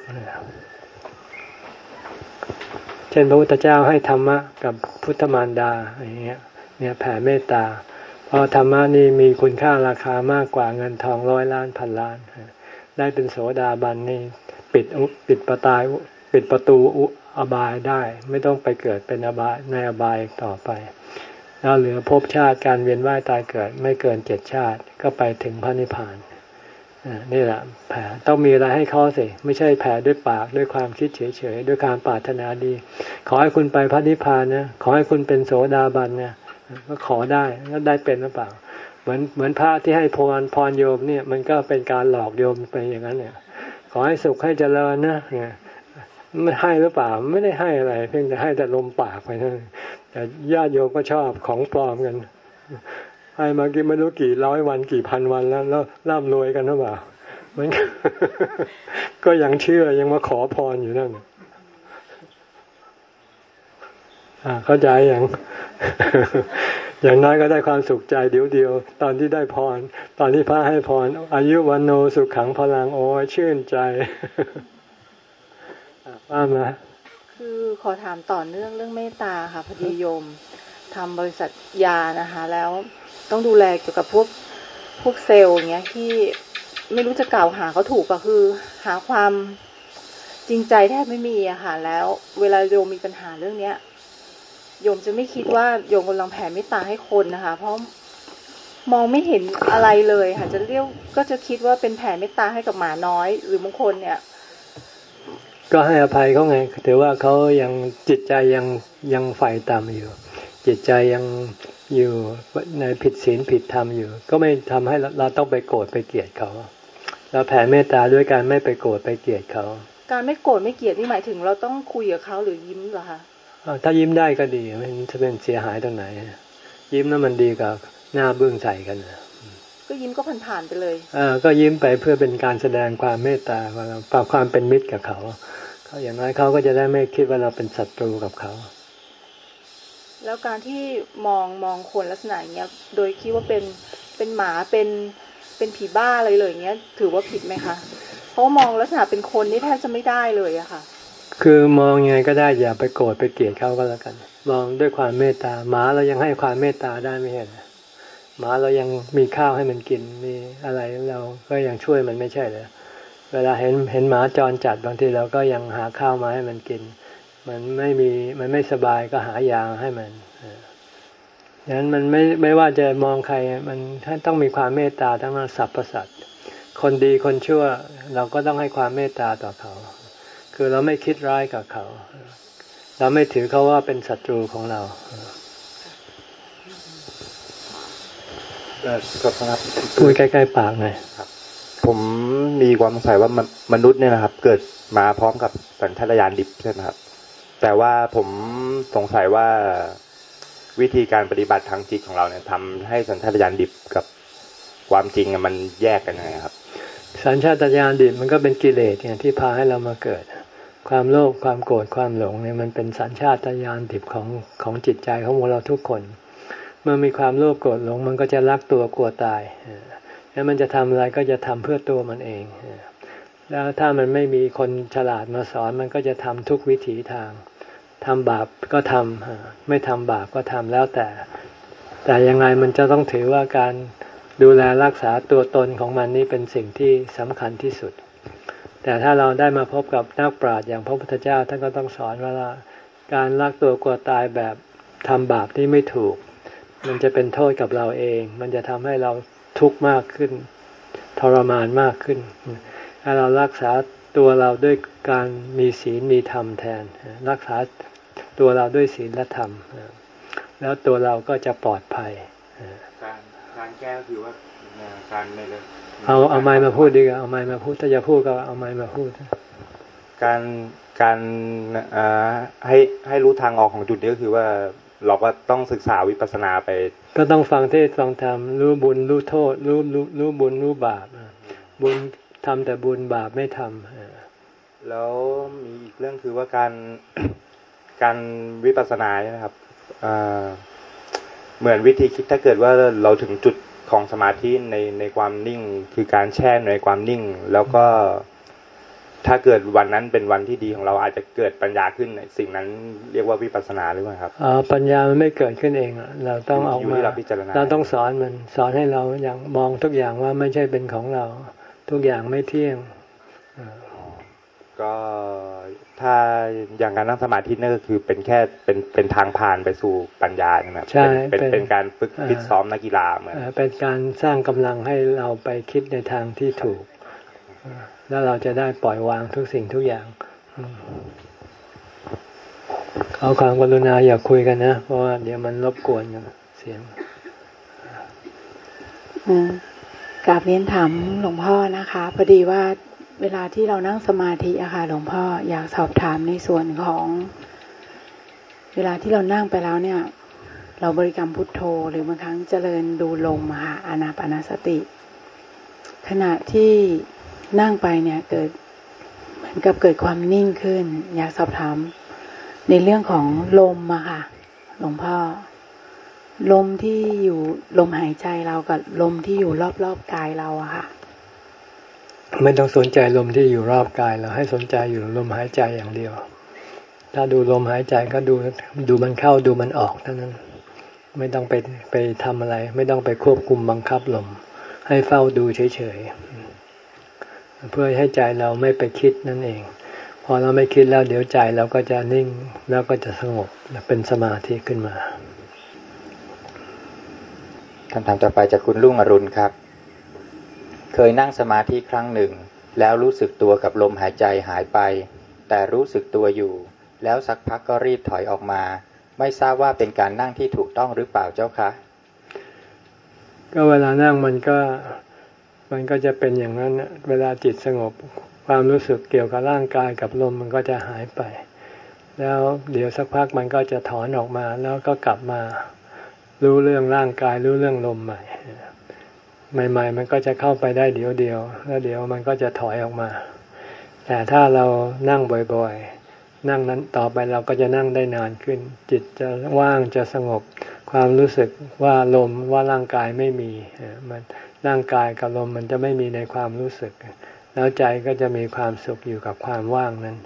เช่นพระพุทธเจ้าให้ธรรมะกับพุทธมารดาอย่างเงี้ยเนี่ยแผ่เมตตาเพราะธรรมะนี่มีคุณค่าราคามากกว่าเงินทองร้อยล้านพันล้านได้เป็นโสดาบันนี่ปิดปิดประตายปิดประตูอบายได้ไม่ต้องไปเกิดเป็นอบายในอบายต่อไปแล้วเหลือภพชาติการเวียนว่ายตายเกิดไม่เกินเจ็ดชาติก็ไปถึงพระนิพพานนี่แหละแผ่ต้องมีอะไรให้เขาสิไม่ใช่แผ่ด้วยปากด้วยความคิดเฉยๆด้วยการปรารถนาดีขอให้คุณไปพระนิพพานนะขอให้คุณเป็นโสดาบันนะก็ขอได้ก็ได้เป็นหรือเปล่าเหมือนเหมือนพระที่ให้พรพรโยมเนี่ยมันก็เป็นการหลอกโยมไปอย่างนั้นเนี่ยขอให้สุขให้เจริญนะเนี่ยไม่ให้หรือเปล่าไม่ได้ให้อะไรเพียงแต่ให้แต่ลมปากไปนั่นแต่ญาติโยมก็ชอบของปลอมกันให้มากี่ไม่รู้กี่ร้อยวันกี่พันวันแล้วแล้วร่ำรวยกันหรือเปล่ามันก็ยังเชื่อยังมาขอพรอยู่นั่นอ่าเข้าใจยัง อย่างน้อยก็ได้ความสุขใจเดียวเดียวตอนที่ได้พรตอนที่พระให้พรอายุวันโนสุขขังพลังโอ้ยชื่นใจว่ามาคือขอถามต่อเนื่องเรื่องเมตตาค่ะพอดีโยมทำบริษัทยานะคะแล้วต้องดูแลเกี่ยวกับพวกพวกเซลล์อย่างเงี้ยที่ไม่รู้จะกล่าวหาเขาถูกก็คือหาความจริงใจแทบไม่มีอะค่ะแล้วเวลาโยมมีปัญหาเรื่องเนี้ยโยมจะไม่คิดว่าโยมกำลังแผ่เมตตาให้คนนะคะเพราะมองไม่เห็นอะไรเลยค่ะจะเรียกก็จะคิดว่าเป็นแผ่เมตตาให้กับหมาน้อยหรือบางคนเนี่ยก็ให้อภัยเขาไงถือว่าเขายังจิตใจยังยังใฝ่ต่ำอยู่จิตใจยังอยู่ในผิดศีลผิดธรรมอยู่ก็ไม่ทำให้เราต้องไปโกรธไปเกลียดเขาเราแผ่เมตตาด้วยการไม่ไปโกรธไปเกลียดเขาการไม่โกรธไม่เกลียดนี่หมายถึงเราต้องคุยกับเขาหรือยิ้มเหรอคะถ้ายิ้มได้ก็ดีไม่จะเป็นเสียหายตรงไหนยิ้มแล้วมันดีกว่าหน้าบึ้งใส่กันก็ยิ้มก็ผ่านๆไปเลยอ่าก็ยิ้มไปเพื่อเป็นการแสดงความเมตตาว่าเราปรับความเป็นมิตรกับเขาเขาอย่างน้อยเขาก็จะได้ไม่คิดว่าเราเป็นศัตรูกับเขาแล้วการที่มองมองคนลักษณะอย่างเงี้ยโดยคิดว่าเป็นเป็นหมาเป็นเป็นผีบ้าอะไรเลยอย่างเงี้ยถือว่าผิดไหมคะเพราะมองลักษณะเป็นคนนี่แทบจะไม่ได้เลยอะค่ะคือมองยังไงก็ได้อย่าไปโกรธไปเกลียดเขาก็แล้วกันมองด้วยความเมตตาหมาเรายังให้ความเมตตาได้ไม่ใช่เหรอหมาเรายังมีข้าวให้มันกินมีอะไรเราก็ยังช่วยมันไม่ใช่เหรอเวลาเห็นเห็นหมาจรจัดบางทีเราก็ยังหาข้าวมาให้มันกินมันไม่มีมันไม่สบายก็หายาให้มันดังนั้นมันไม่ไม่ว่าจะมองใครมันต้องมีความเมตตาทั้งนั้นสรรพสัตว์คนดีคนชั่วเราก็ต้องให้ความเมตตาต่อเขาคือเราไม่คิดร้ายกับเขาเราไม่ถือเขาว่าเป็นศัตรูของเราครับพูดใกล้ๆปากหน่อยครับผมมีความสงสัยว่ามนุษย์เนี่ยนะครับเกิดมาพร้อมกับสัญชาตญาณดิบใช่ไหมครับแต่ว่าผมสงสัยว่าวิธีการปฏิบัติทางจิตของเราเนี่ยทำให้สัญชาตญาณดิบกับความจริงมันแยกกันยังไงครับสัญชาตญาณดิบมันก็เป็นกิเลสเนี่ยที่พาให้เรามาเกิดความโลภความโกรธความหลงเนี่ยมันเป็นสัญชาตญาณดิบของของจิตใจของพวกเราทุกคนเมื่อมีความโลภโกรธหลงมันก็จะรักตัวกลัวตายแล้วมันจะทำอะไรก็จะทำเพื่อตัวมันเองแล้วถ้ามันไม่มีคนฉลาดมาสอนมันก็จะทำทุกวิถีทางทำบาปก็ทำไม่ทำบาปก็ทำแล้วแต่แต่ยังไงมันจะต้องถือว่าการดูแลรักษาตัวตนของมันนี่เป็นสิ่งที่สำคัญที่สุดแต่ถ้าเราได้มาพบกับนักปราชญ์อย่างพระพุทธเจ้าท่านก็ต้องสอนว่าการรักตัวกลัวตายแบบทำบาปที่ไม่ถูกมันจะเป็นโทษกับเราเองมันจะทำให้เราทุกข์มากขึ้นทรมานมากขึ้นถ้าเรารักษาตัวเราด้วยการมีศีลมีธรรมแทนรักษาตัวเราด้วยศีลและธรรมแล้วตัวเราก็จะปลอดภัยการการแก้ก็คือว่าการไม่เลยเอาเอาไม้มาพูดดีกว่าเอาไม้มาพูดถ้าจะพูดก็เอาไม้มาพูดการการให้ให้รู้ทางออกของจุดนี้ก็คือว่าเราก็ต้องศึกษาวิปัสสนาไปก็ต้องฟังเทศน์ฟังธรรมรู้บุญรู้โทษรู้รู้รู้บุญรู้บาปบุญทำแต่บุญบาปไม่ทำแล้วมีอีกเรื่องคือว่าการการวิปัสสนาเนี่ยนะครับเหมือนวิธีคิดถ้าเกิดว่าเราถึงจุดของสมาธิในในความนิ่งคือการแช่ในความนิ่งแล้วก็ถ้าเกิดวันนั้นเป็นวันที่ดีของเราอาจจะเกิดปัญญาขึ้นสิ่งนั้นเรียกว่าวิปัสสนาหรือเปล่าครับอ๋อปัญญามันไม่เกิดขึ้นเองเราต้องออกมาเราต้องสอนมันสอนให้เราอย่างมองทุกอย่างว่าไม่ใช่เป็นของเราทุกอย่างไม่เที่ยงก็ถ้าอย่างการนั่งสมาธินั่นก็คือเป็นแค่เป็นเป็นทางผ่านไปสู่ปัญญาใช่ไหมใช่เป็นเป็นการฝึกฟิตซ้อมนักกีฬาเหมือนเป็นการสร้างกำลังให้เราไปคิดในทางที่ถูกแล้วเราจะได้ปล่อยวางทุกสิ่งทุกอย่างขอความกรุณาอย่าคุยกันนะเพราะว่าเดี๋ยวมันรบกวนกันเสียงกราบเรียนถามหลวงพ่อนะคะพอดีว่าเวลาที่เรานั่งสมาธิอะค่ะหลวงพ่ออยากสอบถามในส่วนของเวลาที่เรานั่งไปแล้วเนี่ยเราบริกรรมพุทโธหรือบางครั้งเจริญดูลมค่ะอานาปานสติขณะที่นั่งไปเนี่ยเกิดเหมือนกับเกิดความนิ่งขึ้นอยากสอบถามในเรื่องของลมอะค่ะหลวงพ่อลมที่อยู่ลมหายใจเรากับลมที่อยู่รอบๆกายเราอะค่ะไม่ต้องสนใจลมที่อยู่รอบกายเราให้สนใจอยู่ลมหายใจอย่างเดียวถ้าดูลมหายใจก็ดูดูมันเข้าดูมันออกเท่านั้นไม่ต้องไปไปทำอะไรไม่ต้องไปควบคุมบังคับลมให้เฝ้าดูเฉยๆเพื่อให้ใจเราไม่ไปคิดนั่นเองพอเราไม่คิดแล้วเดี๋ยวใจเราก็จะนิ่งแล้วก็จะสงบเป็นสมาธิขึ้นมาคำถามต่อไปจากคุณรุ่งอรุณครับเคยนั่งสมาธิครั้งหนึ่งแล้วรู้สึกตัวกับลมหายใจหายไปแต่รู้สึกตัวอยู่แล้วสักพักก็รีบถอยออกมาไม่ทราบว่าเป็นการนั่งที่ถูกต้องหรือเปล่าเจ้าคะก็เวลานั่งมันก็มันก็จะเป็นอย่างนั้นเวลาจิตสงบความรู้สึกเกี่ยวกับร่างกายกับลมมันก็จะหายไปแล้วเดี๋ยวสักพักมันก็จะถอนออกมาแล้วก็กลับมารู้เรื่องร่างกายรู้เรื่องลมใหม่ใหม่ๆมันก็จะเข้าไปได้เดี๋ยวเดียวแล้วเดี๋ยวมันก็จะถอยออกมาแต่ถ้าเรานั่งบ่อยๆนั่งนั้นต่อไปเราก็จะนั่งได้นานขึ้นจิตจะว่างจะสงบความรู้สึกว่าลมว่าร่างกายไม่มีมันร่างกายกับลมมันจะไม่มีในความรู้สึกแล้วใจก็จะมีความสุขอยู่กับความว่างนั้น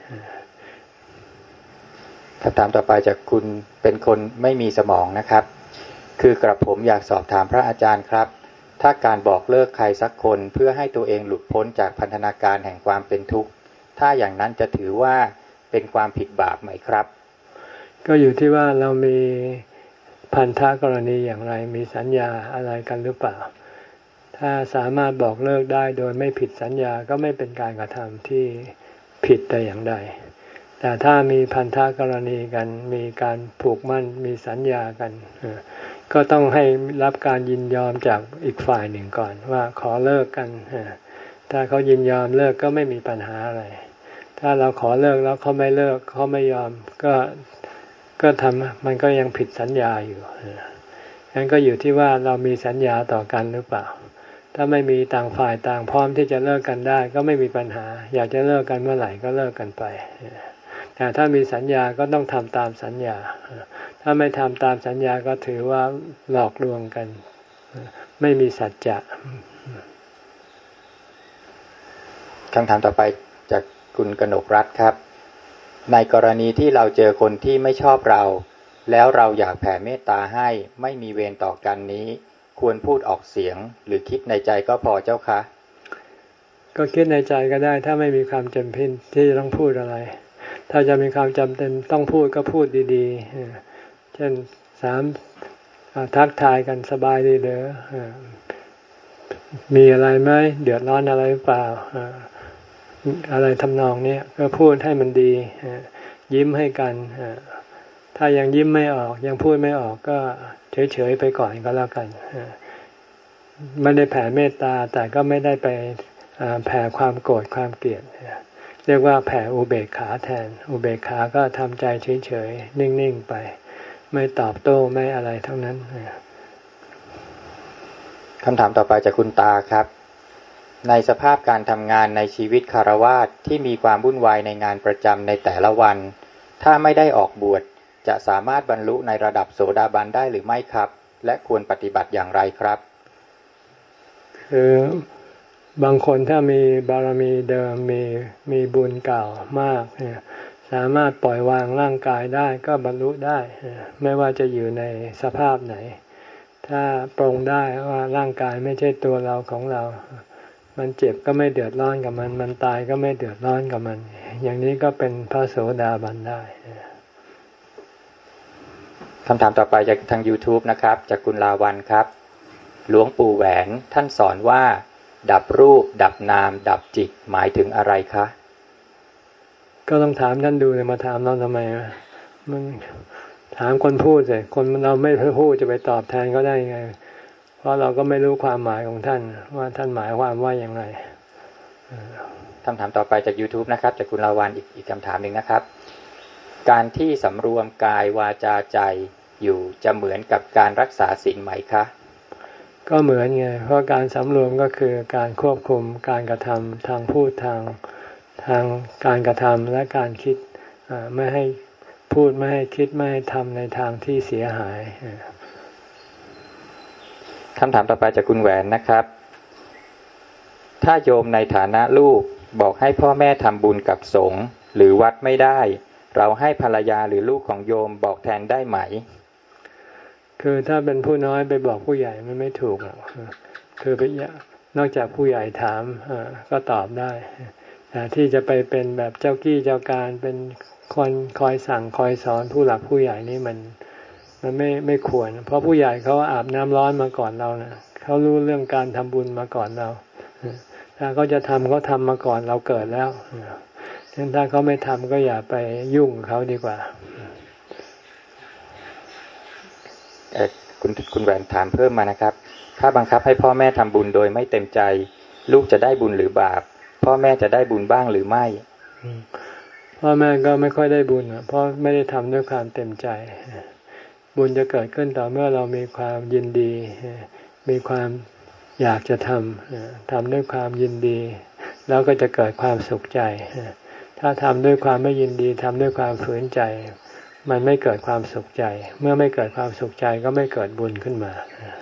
คำถามต่อไปจากคุณเป็นคนไม่มีสมองนะครับคือกระผมอยากสอบถามพระอาจารย์ครับถ้าการบอกเลิกใครสักคนเพื่อให้ตัวเองหลุดพ้นจากพันธนาการแห่งความเป็นทุกข์ถ้าอย่างนั้นจะถือว่าเป็นความผิดบาปไหมครับก็อยู่ที่ว่าเรามีพันธกรณีอย่างไรมีสัญญาอะไรกันหรือเปล่าถ้าสามารถบอกเลิกได้โดยไม่ผิดสัญญาก็ไม่เป็นการกระทำที่ผิดแต่อย่างใดแต่ถ้ามีพันธกรณีกันมีการผูกมั่นมีสัญญากันก็ต้องให้รับการยินยอมจากอีกฝ่ายหนึ่งก่อนว่าขอเลิกกันถ้าเขายินยอมเลิกก็ไม่มีปัญหาอะไรถ้าเราขอเลิกแล้วเขาไม่เลิกเขาไม่ยอมก็ก็ทำมันก็ยังผิดสัญญาอยู่งั้นก็อยู่ที่ว่าเรามีสัญญาต่อกันหรือเปล่าถ้าไม่มีต่างฝ่ายต่างพร้อมที่จะเลิกกันได้ก็ไม่มีปัญหาอยากจะเลิกกันเมื่อไหร่ก็เลิกกันไปแต่ถ้ามีสัญญาก็ต้องทำตามสัญญาถ้าไม่ทำตามสัญญาก็ถือว่าหลอกลวงกันไม่มีสัจจะคำถามต่อไปจากคุณกนกรัตน์ครับในกรณีที่เราเจอคนที่ไม่ชอบเราแล้วเราอยากแผ่เมตตาให้ไม่มีเวรต่อกันนี้ควรพูดออกเสียงหรือคิดในใจก็พอเจ้าคะก็คิดในใจก็ได้ถ้าไม่มีความจำเป็นที่จะต้องพูดอะไรถ้าจะมีความจำเป็นต้องพูดก็พูดดีๆเช่นสามทักทายกันสบายดีเหรอมีอะไรไหมเดือดร้อนอะไรหรือเปล่าอะไรทำนองนี้ก็พูดให้มันดียิ้มให้กันถ้ายังยิ้มไม่ออกยังพูดไม่ออกก็เฉยๆไปก่อนก็แล้วกันไม่ได้แผ่เมตตาแต่ก็ไม่ได้ไปแผ่ความโกรธความเกลียดเรียกว่าแผ่อุเบกขาแทนอุเบกขาก็ทำใจเฉยๆนิ่งๆไปไม่ตอบโต้ไม่อะไรทั้งนั้นคำถามต่อไปจากคุณตาครับในสภาพการทำงานในชีวิตคฤหัสถ์ที่มีความวุ่นวายในงานประจำในแต่ละวันถ้าไม่ได้ออกบวชจะสามารถบรรลุในระดับโสดาบันได้หรือไม่ครับและควรปฏิบัติอย่างไรครับคือบางคนถ้ามีบารมีเดิมมีมีบุญเก่ามากเนี่ยสามารถปล่อยวางร่างกายได้ก็บรรลุได้ไม่ว่าจะอยู่ในสภาพไหนถ้าปรงได้ว่าร่างกายไม่ใช่ตัวเราของเรามันเจ็บก็ไม่เดือดร้อนกับมันมันตายก็ไม่เดือดร้อนกับมันอย่างนี้ก็เป็นพระโสดาบันได้คำถามต่อไปจากทาง YouTube นะครับจากคุณลาวันครับหลวงปู่แหวนท่านสอนว่าดับรูปดับนามดับจิตหมายถึงอะไรคะก็ต้องถามท่านดูเลยมาถามเราทำไมมันถามคนพูดสิคนเราไม่พูดจะไปตอบแทนเขาได้ไงเพราะเราก็ไม่รู้ความหมายของท่านว่าท่านหมายความว่าอย่างไรคำถามต่อไปจาก YouTube นะครับจากคุณลาวันอีกอีกคำถามหนึ่งนะครับการที่สำรวมกายวาจาใจอยู่จะเหมือนกับการรักษาศีลไหมคะก็เหมือนไงเพราะการสำรวมก็คือการควบคุมการกระทำทางพูดทางทางการกระทำและการคิดไม่ให้พูดไม่ให้คิดไม่ให้ทำในทางที่เสียหายคำถามต่อไปจากคุณแหวนนะครับถ้าโยมในฐานะลูกบอกให้พ่อแม่ทำบุญกับสงฆ์หรือวัดไม่ได้เราให้ภรรยาหรือลูกของโยมบอกแทนได้ไหมคือถ้าเป็นผู้น้อยไปบอกผู้ใหญ่มันไม่ถูกหรอกคือไปนอกจากผู้ใหญ่ถามก็ตอบได้แต่ที่จะไปเป็นแบบเจ้ากี้เจ้าการเป็นคนคอยสั่งคอยสอนผู้หลักผู้ใหญ่นี่มันมันไม่ไม่ควรเพราะผู้ใหญ่เขาอาบน้ำร้อนมาก่อนเรานะเขารู้เรื่องการทำบุญมาก่อนเราถ้าเขาจะทำเขาทำมาก่อนเราเกิดแล้วฉะนั้นถ้าเขาไม่ทำก็อย่าไปยุ่งเขาดีกว่าเอ่อคุณคุณแหวนถามเพิ่มมานะครับถ้าบังคับให้พ่อแม่ทำบุญโดยไม่เต็มใจลูกจะได้บุญหรือบาปพ่อแม่จะได้บุญบ้างหรือไม่พ่อแม่ก็ไม่ค่อยได้บุญเพราะไม่ได้ทำด้วยความเต็มใจบุญจะเกิดขึ้นต่อเมื่อเรามีความยินดีมีความอยากจะทำทำด้วยความยินดีแล้วก็จะเกิดความสุขใจถ้าทำด้วยความไม่ยินดีทำด้วยความฝืนใจมันไม่เกิดความสุขใจเมื่อไม่เกิดความสุขใจก็ไม่เกิดบุญขึ้นมา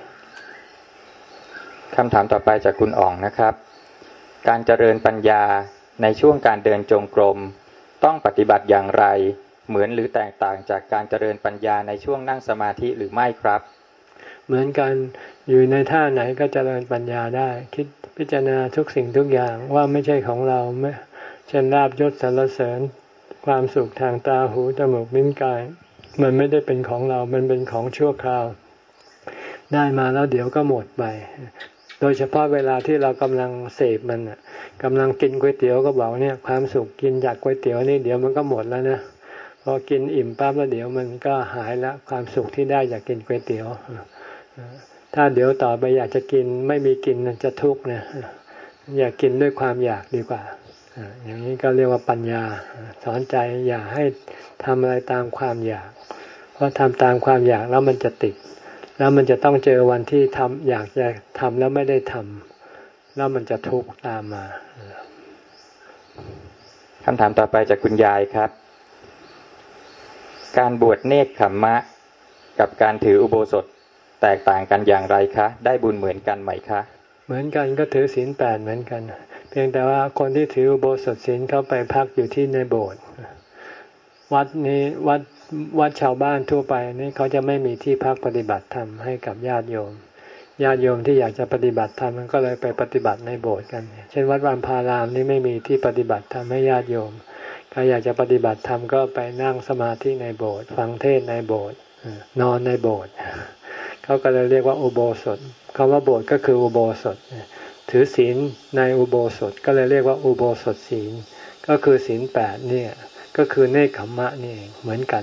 คำถามต่อไปจากคุณอ๋องนะครับการเจริญปัญญาในช่วงการเดินจงกรมต้องปฏิบัติอย่างไรเหมือนหรือแตกต่างจากการเจริญปัญญาในช่วงนั่งสมาธิหรือไม่ครับเหมือนกันอยู่ในท่าไหนก็เจริญปัญญาได้คิดพิจารณาทุกสิ่งทุกอย่างว่าไม่ใช่ของเราไม่เช่นลาภยศสรรเสริญความสุขทางตาหูจมูกลิ้นกายมันไม่ได้เป็นของเรามันเป็นของชั่วคราวได้มาแล้วเดี๋ยวก็หมดไปโดยเฉพาะเวลาที่เรากำลังเสพมันอ่ะกำลังกินก๋วยเตี๋ยวก็บอกเนี่ยความสุขกินจากก๋วยเตี๋ยวนี่เดี๋ยวมันก็หมดแล้วนะพอกินอิ่มปั๊บแล้วเดี๋ยวมันก็หายละความสุขที่ได้จากกินก๋วยเตี๋ยวถ้าเดี๋ยวต่อไปอยากจะกินไม่มีกินจะทุกข์นะอยากกินด้วยความอยากดีกว่าอย่างนี้ก็เรียกว่าปัญญาสอนใจอย่าให้ทำอะไรตามความอยากเพราะทำตามความอยากแล้วมันจะติดแล้วมันจะต้องเจอวันที่ทำอยากจะทำแล้วไม่ได้ทำแล้วมันจะทุกข์ตามมาคำถามต่อไปจากคุณยายครับการบวชเนกขัมมะกับการถืออุโบสถแตกต่างกันอย่างไรคะได้บุญเหมือนกันไหมคะเหมือนกันก็ถือศีลแปดเหมือนกันเพียงแต่ว่าคนที่ถืออุโบสถศีลเขาไปพักอยู่ที่ในโบสถ์วัดนี้วัดวัดชาวบ้านทั่วไปนี่เขาจะไม่มีที่พักปฏิบัติธรรมให้กับญาติโยมญาติโยมที่อยากจะปฏิบัติธรรมก็เลยไปปฏิบัติในโบสถ์กันเช่นวัดวานพารามนี่ไม่มีที่ปฏิบัติธรรมให้ญาติโยมใครอยากจะปฏิบัติธรรมก็ไปนั่งสมาธิในโบสถ์ฟังเทศน์ในโบสถ์นอนในโบสถ์เขาก็เลยเรียกว่าอุโบสถคำว่าโบสถ์ก็คืออุโบสถถือศีลในอุโบสถก็เลยเรียกว่าอุโบสถศีลก็คือศีลแปดเนี่ยก็คือเนกขัมมะนี่เองเหมือนกัน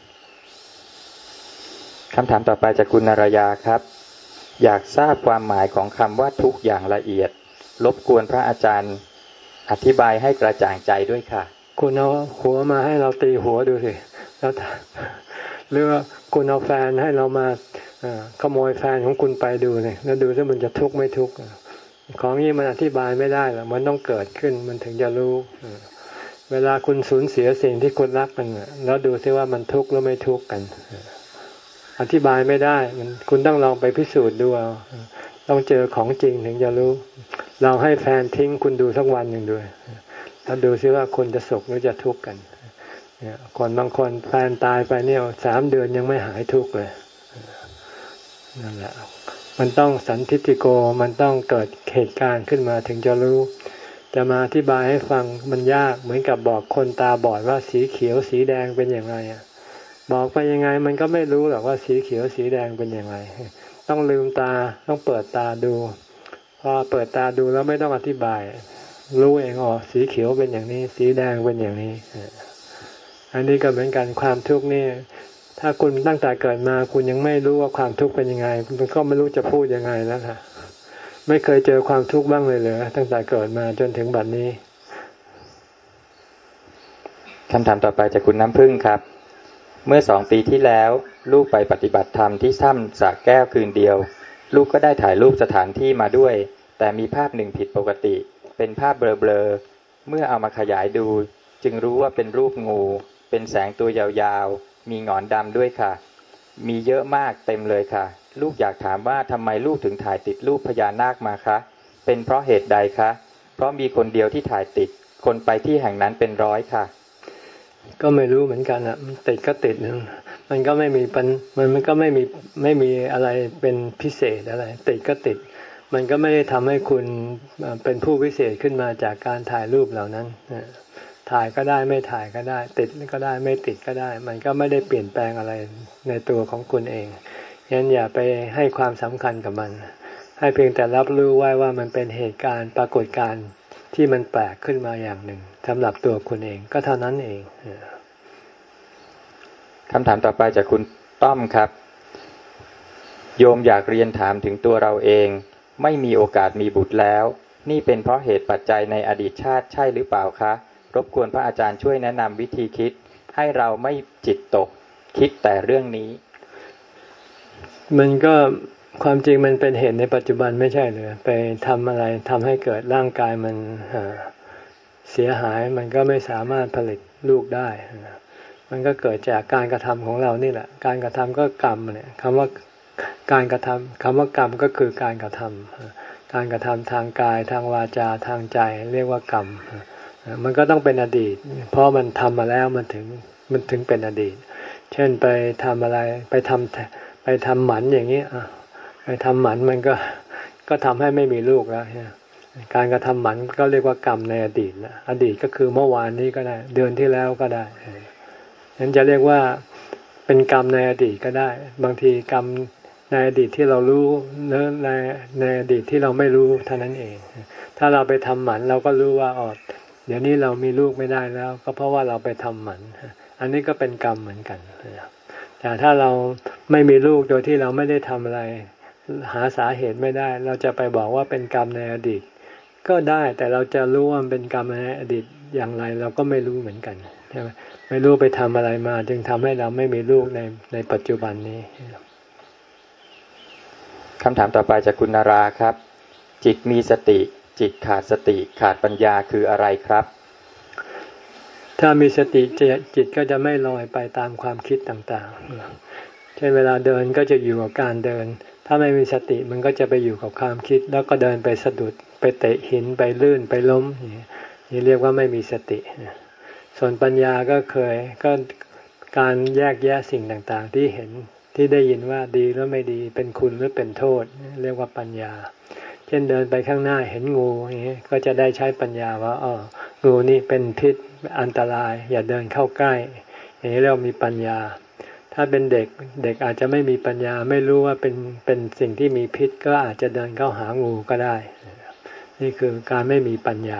คำถามต่อไปจากคุณนารยาครับอยากทราบความหมายของคำว่าทุกอย่างละเอียดรบกวนพระอาจารย์อธิบายให้กระจ่างใจด้วยค่ะคุณเอาหัวมาให้เราตีหัวดูสิแล้วหรือว่าคุณเอาแฟนให้เรามาขโมยแฟนของคุณไปดูเลยแล้วดูว่ามันจะทุกข์ไม่ทุกข์ของนี้มันอธิบายไม่ได้หรอกมันต้องเกิดขึ้นมันถึงจะรู้เวลาคุณสูญเสียสิ่งที่คุณรักกันแล้วดูซิว่ามันทุกข์หรือไม่ทุกข์กันอธิบายไม่ได้มันคุณต้องลองไปพิสูจน์ดูเอาต้องเจอของจริงถึงจะรู้เราให้แฟนทิ้งคุณดูสักวันหนึ่งด้วยแล้วดูซิว่าคุณจะสุขหรือจะทุกข์กันเนี่ยคนบางคนแฟนตายไปเนี่ยสามเดือนยังไม่หายทุกข์เลยนั่นแหละมันต้องสันทิฏฐิโกมันต้องเกิดเหตุการณ์ขึ้นมาถึงจะรู้จะมาอธิบายให้ฟังมันยากเหมือนกับบอกคนตาบอดว่าสีเขียวสีแดงเป็นอย่างไรอ่ะบอกไปยังไงมันก็ไม่รู้หรอกว่าสีเขียวสีแดงเป็นอย่างไรต้องลืมตาต้องเปิดตาดูพอเปิดตาดูแล้วไม่ต้องอธิบายรู้เองอ๋อสีเขียวเป็นอย่างนี้สีแดงเป็นอย่างนี้อันนี้ก็เหมือนกันความทุกข์นี่ถ้าคุณตั้งแต่เกิดมาคุณยังไม่รู้ว่าความทุกข์เป็นยังไงคุณก็ไม่รู้จะพูดยังไงแล้วค่ะไม่เคยเจอความทุกข์บ้างเลยเหรอตั้งแต่เกิดมาจนถึงบัดนี้คำถามต่อไปจากคุณน้ำพึ่งครับเมื่อสองปีที่แล้วลูกไปปฏิบัติธรรมที่ถ้ำสระแก้วคืนเดียวลูกก็ได้ถ่ายรูปสถานที่มาด้วยแต่มีภาพหนึ่งผิดปกติเป็นภาพเบลอๆเมื่อเอามาขยายดูจึงรู้ว่าเป็นรูปงูเป็นแสงตัวยาวๆมีหงอนดำด้วยค่ะมีเยอะมากเต็มเลยค่ะลูกอยากถามว่าทำไมลูกถึงถ่ายติดรูปพญานาคมาคะเป็นเพราะเหตุใดคะเพราะมีคนเดียวที่ถ่ายติดคนไปที่แห่งนั้นเป็นร้อยค่ะก็ไม่รู้เหมือนกันอ่ะติดก็ติดมันก็ไม่มีปัญมันมันก็ไม่มีไม่มีอะไรเป็นพิเศษอะไรติดก็ติดมันก็ไม่ได้ทำให้คุณเป็นผู้วิเศษขึ้นมาจากการถ่ายรูปเหล่านั้นถ่ายก็ได้ไม่ถ่ายก็ได้ติดก็ได้ไม่ติดก็ได้มันก็ไม่ได้เปลี่ยนแปลงอะไรในตัวของคุณเองงั้นอย่าไปให้ความสำคัญกับมันให้เพียงแต่รับรู้ไว้ว่ามันเป็นเหตุการณ์ปรากฏการณ์ที่มันแปลกขึ้นมาอย่างหนึ่งสำหรับตัวคุณเองก็เท่านั้นเองคำถามต่อไปจากคุณต้อมครับโยมอยากเรียนถามถึงตัวเราเองไม่มีโอกาสมีบุตรแล้วนี่เป็นเพราะเหตุปัจจัยในอดีตชาติใช่หรือเปล่าคะรบกวนพระอาจารย์ช่วยแนะนำวิธีคิดให้เราไม่จิตตกคิดแต่เรื่องนี้มันก็ความจริงมันเป็นเหตุในปัจจุบันไม่ใช่เลยไปทำอะไรทำให้เกิดร่างกายมันเสียหายมันก็ไม่สามารถผลิตลูกได้มันก็เกิดจากการกระทำของเรานี่แหละการกระทำก็กรรมเนี่ยคำว่าการกระทำคำว่ากรรมก็คือการกระทำการกระทำทางกายทางวาจาทางใจเรียกว่ากรรมมันก็ต้องเป็นอดีตเพราะมันทำมาแล้วมันถึงมันถึงเป็นอดีตเช่นไปทำอะไรไปทำไปทำหมันอย่างนี้ไปทำหมันมันก็ก็ทำให้ไม่มีลูกแล้วการกระทำหมันก็เรียกว่ากรรมในอดีตนะอดีตก็คือเมื่อวานนี้ก็ได้เดือนที่แล้วก็ได้นั้นจะเรียกว่าเป็นกรรมในอดีตก็ได้บางทีกรรมในอดีตที่เรารู้หรือในในอดีตที่เราไม่รู้เท่านั้นเองถ้าเราไปทำหมันเราก็รู้ว่าอ๋อเดี๋ยวนี้เรามีลูกไม่ได้แล้วก็เพราะว่าเราไปทำหมันอันนี้ก็เป็นกรรมเหมือนกันแต่ถ้าเราไม่มีลูกโดยที่เราไม่ได้ทำอะไรหาสาเหตุไม่ได้เราจะไปบอกว่าเป็นกรรมในอดีตก็ได้แต่เราจะรู้ว่ามันเป็นกรรมในอดีตอย่างไรเราก็ไม่รู้เหมือนกันใช่ไหมไม่รู้ไปทำอะไรมาจึงทำให้เราไม่มีลูกในในปัจจุบันนี้คำถามต่อไปจากคุณนาราครับจิตมีสติจิตขาดสติขาดปัญญาคืออะไรครับถ้ามีสติจิตก็จะไม่ลอยไปตามความคิดต่างๆเช่นเวลาเดินก็จะอยู่กับการเดินถ้าไม่มีสติมันก็จะไปอยู่กับความคิดแล้วก็เดินไปสะดุดไปเตะหินไปลื่นไปล้มนี่เรียกว่าไม่มีสติส่วนปัญญาก็เคยก็การแยกแยะสิ่งต่างๆที่เห็นที่ได้ยินว่าดีหรือไม่ดีเป็นคุณหรือเป็นโทษเรียกว่าปัญญาเช่นเดินไปข้างหน้าเห็นงูอย่างนี้ก็จะได้ใช้ปัญญาว่าอ๋องูนี่เป็นพิษอันตรายอย่าเดินเข้าใกล้อย่างนี้เรียกมีปัญญาถ้าเป็นเด็กเด็กอาจจะไม่มีปัญญาไม่รู้ว่าเป็นเป็นสิ่งที่มีพิษก็อาจจะเดินเข้าหางูก็ได้นี่คือการไม่มีปัญญา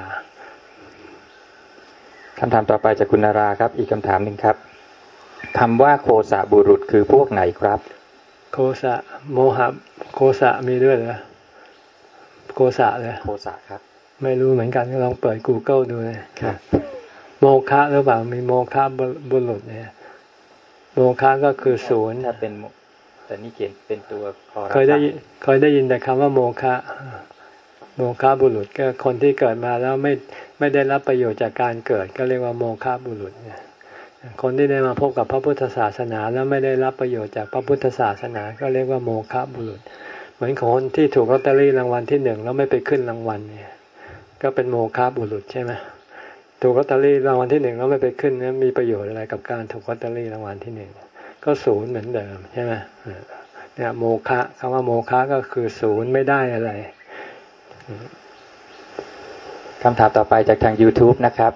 คำถามต่อไปจากคุณนาราครับอีกคำถามหนึ่งครับคำว่าโคสะบุรุษคือพวกไหนครับโคสะโมหะโคสะมีด้วยเหรอโคสะเลยโคสะครับไม่รู้เหมือนกันลองเปิด Google ดูเลยครับโมฆะหรือเปล่ามีโมฆะบุรุษเนี่ยโมฆะก็คือศูนย์ถ้าเป็นแต่นี่เขียนเป็นตัวเคยได้เคยได้ยินแต่คำว่าโมฆะโมฆะบุรุษก็คนที่เกิดมาแล้วไม่ไม่ได้รับประโยชน์จากการเกิดก็เรียกว่าโมฆะบุรุษคนที่ได้มาพบกับพระพุทธศาสนาแล้วไม่ได้รับประโยชน์จากพระพุทธศาสนาก็เรียกว่าโมฆะบุรุษเหมือนคนที่ถูกลอตเตอรี่รางวัลที่หนึ่งแล้วไม่ไปขึ้นรางวัลเนี่ยก็เป็นโมฆะบุรุษใช่ไหมถูกลอตเตอรี่รางวัลที่หนึ่งแล้วไม่ไปขึ้นนั้นมีประโยชน์อะไรกับการถูกลอตเตอรี่รางวัลที่หนึ่งก็ศูนย์เหมือนเดิมใช่ไหมเนี่ยโมฆะคำว่าโมฆะก็คือศูนย์ไม่ได้อะไรคำถามต่อไปจากทาง YouTube นะครับ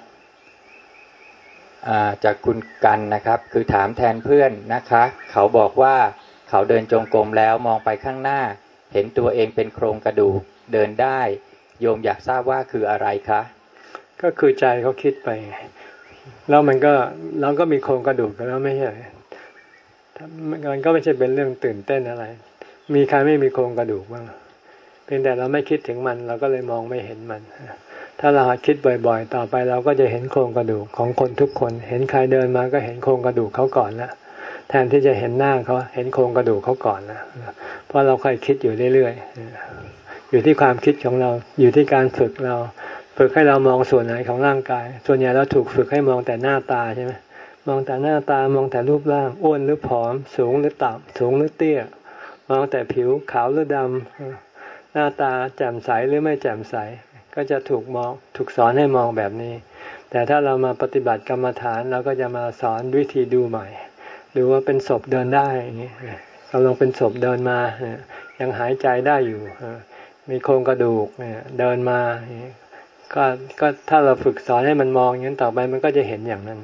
จากคุณกันนะครับคือถามแทนเพื่อนนะคะเขาบอกว่าเขาเดินจงกรมแล้วมองไปข้างหน้าเห็นตัวเองเป็นโครงกระดูกเดินได้โยมอยากทราบว่าคืออะไรคะก็คือใจเขาคิดไปแล้วมันก็เราก็มีโครงกระดูกแล้วไม่ใช่มันก็ไม่ใช่เป็นเรื่องตื่นเต้นอะไรมีใครไม่มีโครงกระดูกบ้างเพียงแต่เราไม่คิดถึงมันเราก็เลยมองไม่เห็นมันถ้าเราคิดบ่อยๆต่อไปเราก็จะเห็นโครงกระดูกของคนทุกคนเห็นใครเดินมาก็เห็นโครงกระดูกเขาก่อนละแทนที่จะเห็นหน้าเขาเห็นโครงกระดูกเขาก่อนนะเพราะเราค่อยคิดอยู่เรื่อยๆอยู่ที่ความคิดของเราอยู่ที่การฝึกเราฝึกให้เรามองส่วนไหนของร่างกายส่วนใหญ่เราถูกฝึกให้มองแต่หน้าตาใช่ไหมมองแต่หน้าตามองแต่รูปร่างอ้วนหรือผอมสูงหรือต่ำสูงหรือเตี้ยมองแต่ผิวขาวหรือดำหน้าตาแจ่มใสหรือไม่แจ่มใสก็จะถูกมองถูกสอนให้มองแบบนี้แต่ถ้าเรามาปฏิบัติกรรมฐานเราก็จะมาสอนวิธีดูใหม่ดูว่าเป็นศพเดินได้อย่างนี้เราลองเป็นศพเดินมายังหายใจได้อยู่มีโครงกระดูกเนี่ยเดินมาก็ก็ถ้าเราฝึกสอนให้มันมองอย่างนั้นต่อไปมันก็จะเห็นอย่างนั้น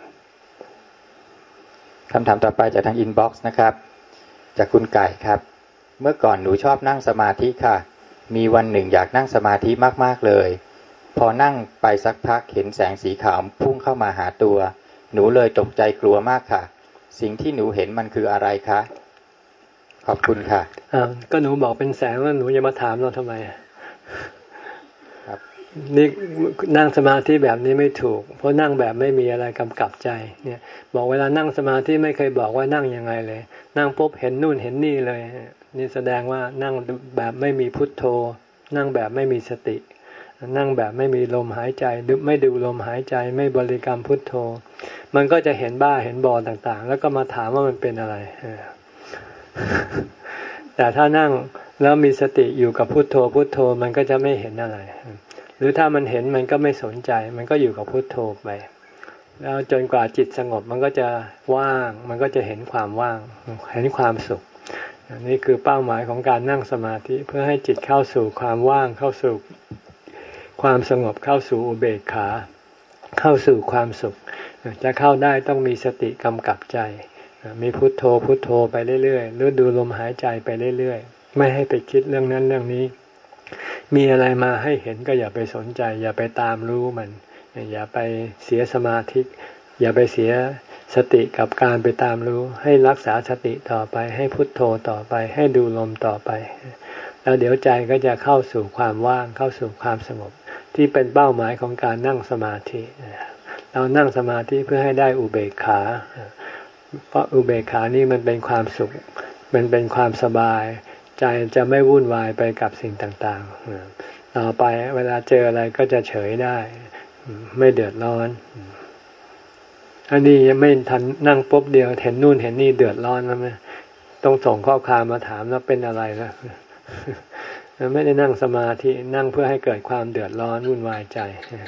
คำถามต่อไปจากทางอินบ็อกซ์นะครับจากคุณไก่ครับเมื่อก่อนหนูชอบนั่งสมาธิค่ะมีวันหนึ่งอยากนั่งสมาธิมากๆเลยพอนั่งไปสักพักเห็นแสงสีขาวพุ่งเข้ามาหาตัวหนูเลยตกใจกลัวมากค่ะสิ่งที่หนูเห็นมันคืออะไรคะขอบคุณค่ะอ่าก็หนูบอกเป็นแสงแล้วหนูจะมาถามเราทำไมครับนี่นั่งสมาธิแบบนี้ไม่ถูกเพราะนั่งแบบไม่มีอะไรกำกับใจเนี่ยบอกเวลานั่งสมาธิไม่เคยบอกว่านั่งยังไงเลยนั่งปุ๊บเห็นนู่นเห็นนี่เลยนี่แสดงว่านั่งแบบไม่มีพุทโธนั่งแบบไม่มีสตินั่งแบบไม่มีลมหายใจไม่ดูลมหายใจไม่บริกรรมพุทโธมันก็จะเห็นบ้าเห็นบอต่างๆแล้วก็มาถามว่ามันเป็นอะไรแต่ถ้านั่งแล้วมีสติอยู่กับพุทโธพุทโธมันก็จะไม่เห็นอะไรหรือถ้ามันเห็นมันก็ไม่สนใจมันก็อยู่กับพุทโธไปแล้วจนกว่าจิตสงบมันก็จะว่างมันก็จะเห็นความว่างเห็นความสุขนี่คือเป้าหมายของการนั่งสมาธิเพื่อให้จิตเข้าสู่ความว่างเข้าสู่ความสงบเข้าสู่อุเบกขาเข้าสู่ความสุขจะเข้าได้ต้องมีสติกำกับใจมีพุทโธพุทโธไปเรื่อยๆหรือดูลมหายใจไปเรื่อยๆไม่ให้ไปคิดเรื่องนั้นเรื่องนี้มีอะไรมาให้เห็นก็อย่าไปสนใจอย่าไปตามรู้มันอย่าไปเสียสมาธิอย่าไปเสียสติกับการไปตามรู้ให้รักษาสติต่อไปให้พุทโธต่อไปให้ดูลมต่อไปแล้วเดี๋ยวใจก็จะเข้าสู่ความว่างเข้าสู่ความสงบที่เป็นเป้าหมายของการนั่งสมาธิเรานั่งสมาธิเพื่อให้ได้อุเบกขาเพราะอุเบกขานี่มันเป็นความสุขมันเป็นความสบายใจจะไม่วุ่นวายไปกับสิ่งต่างๆต่อไปเวลาเจออะไรก็จะเฉยได้ไม่เดือดร้อนอันนี้ยังไม่ทันนั่งปุ๊บเดียวเห็นนู่นเห็นนี่เดือดร้อนแล้วไหมต้องส่งข้อความมาถามแล้วเป็นอะไรนะไม่ได้นั่งสมาธินั่งเพื่อให้เกิดความเดือดร้อนวุ่นวายใจ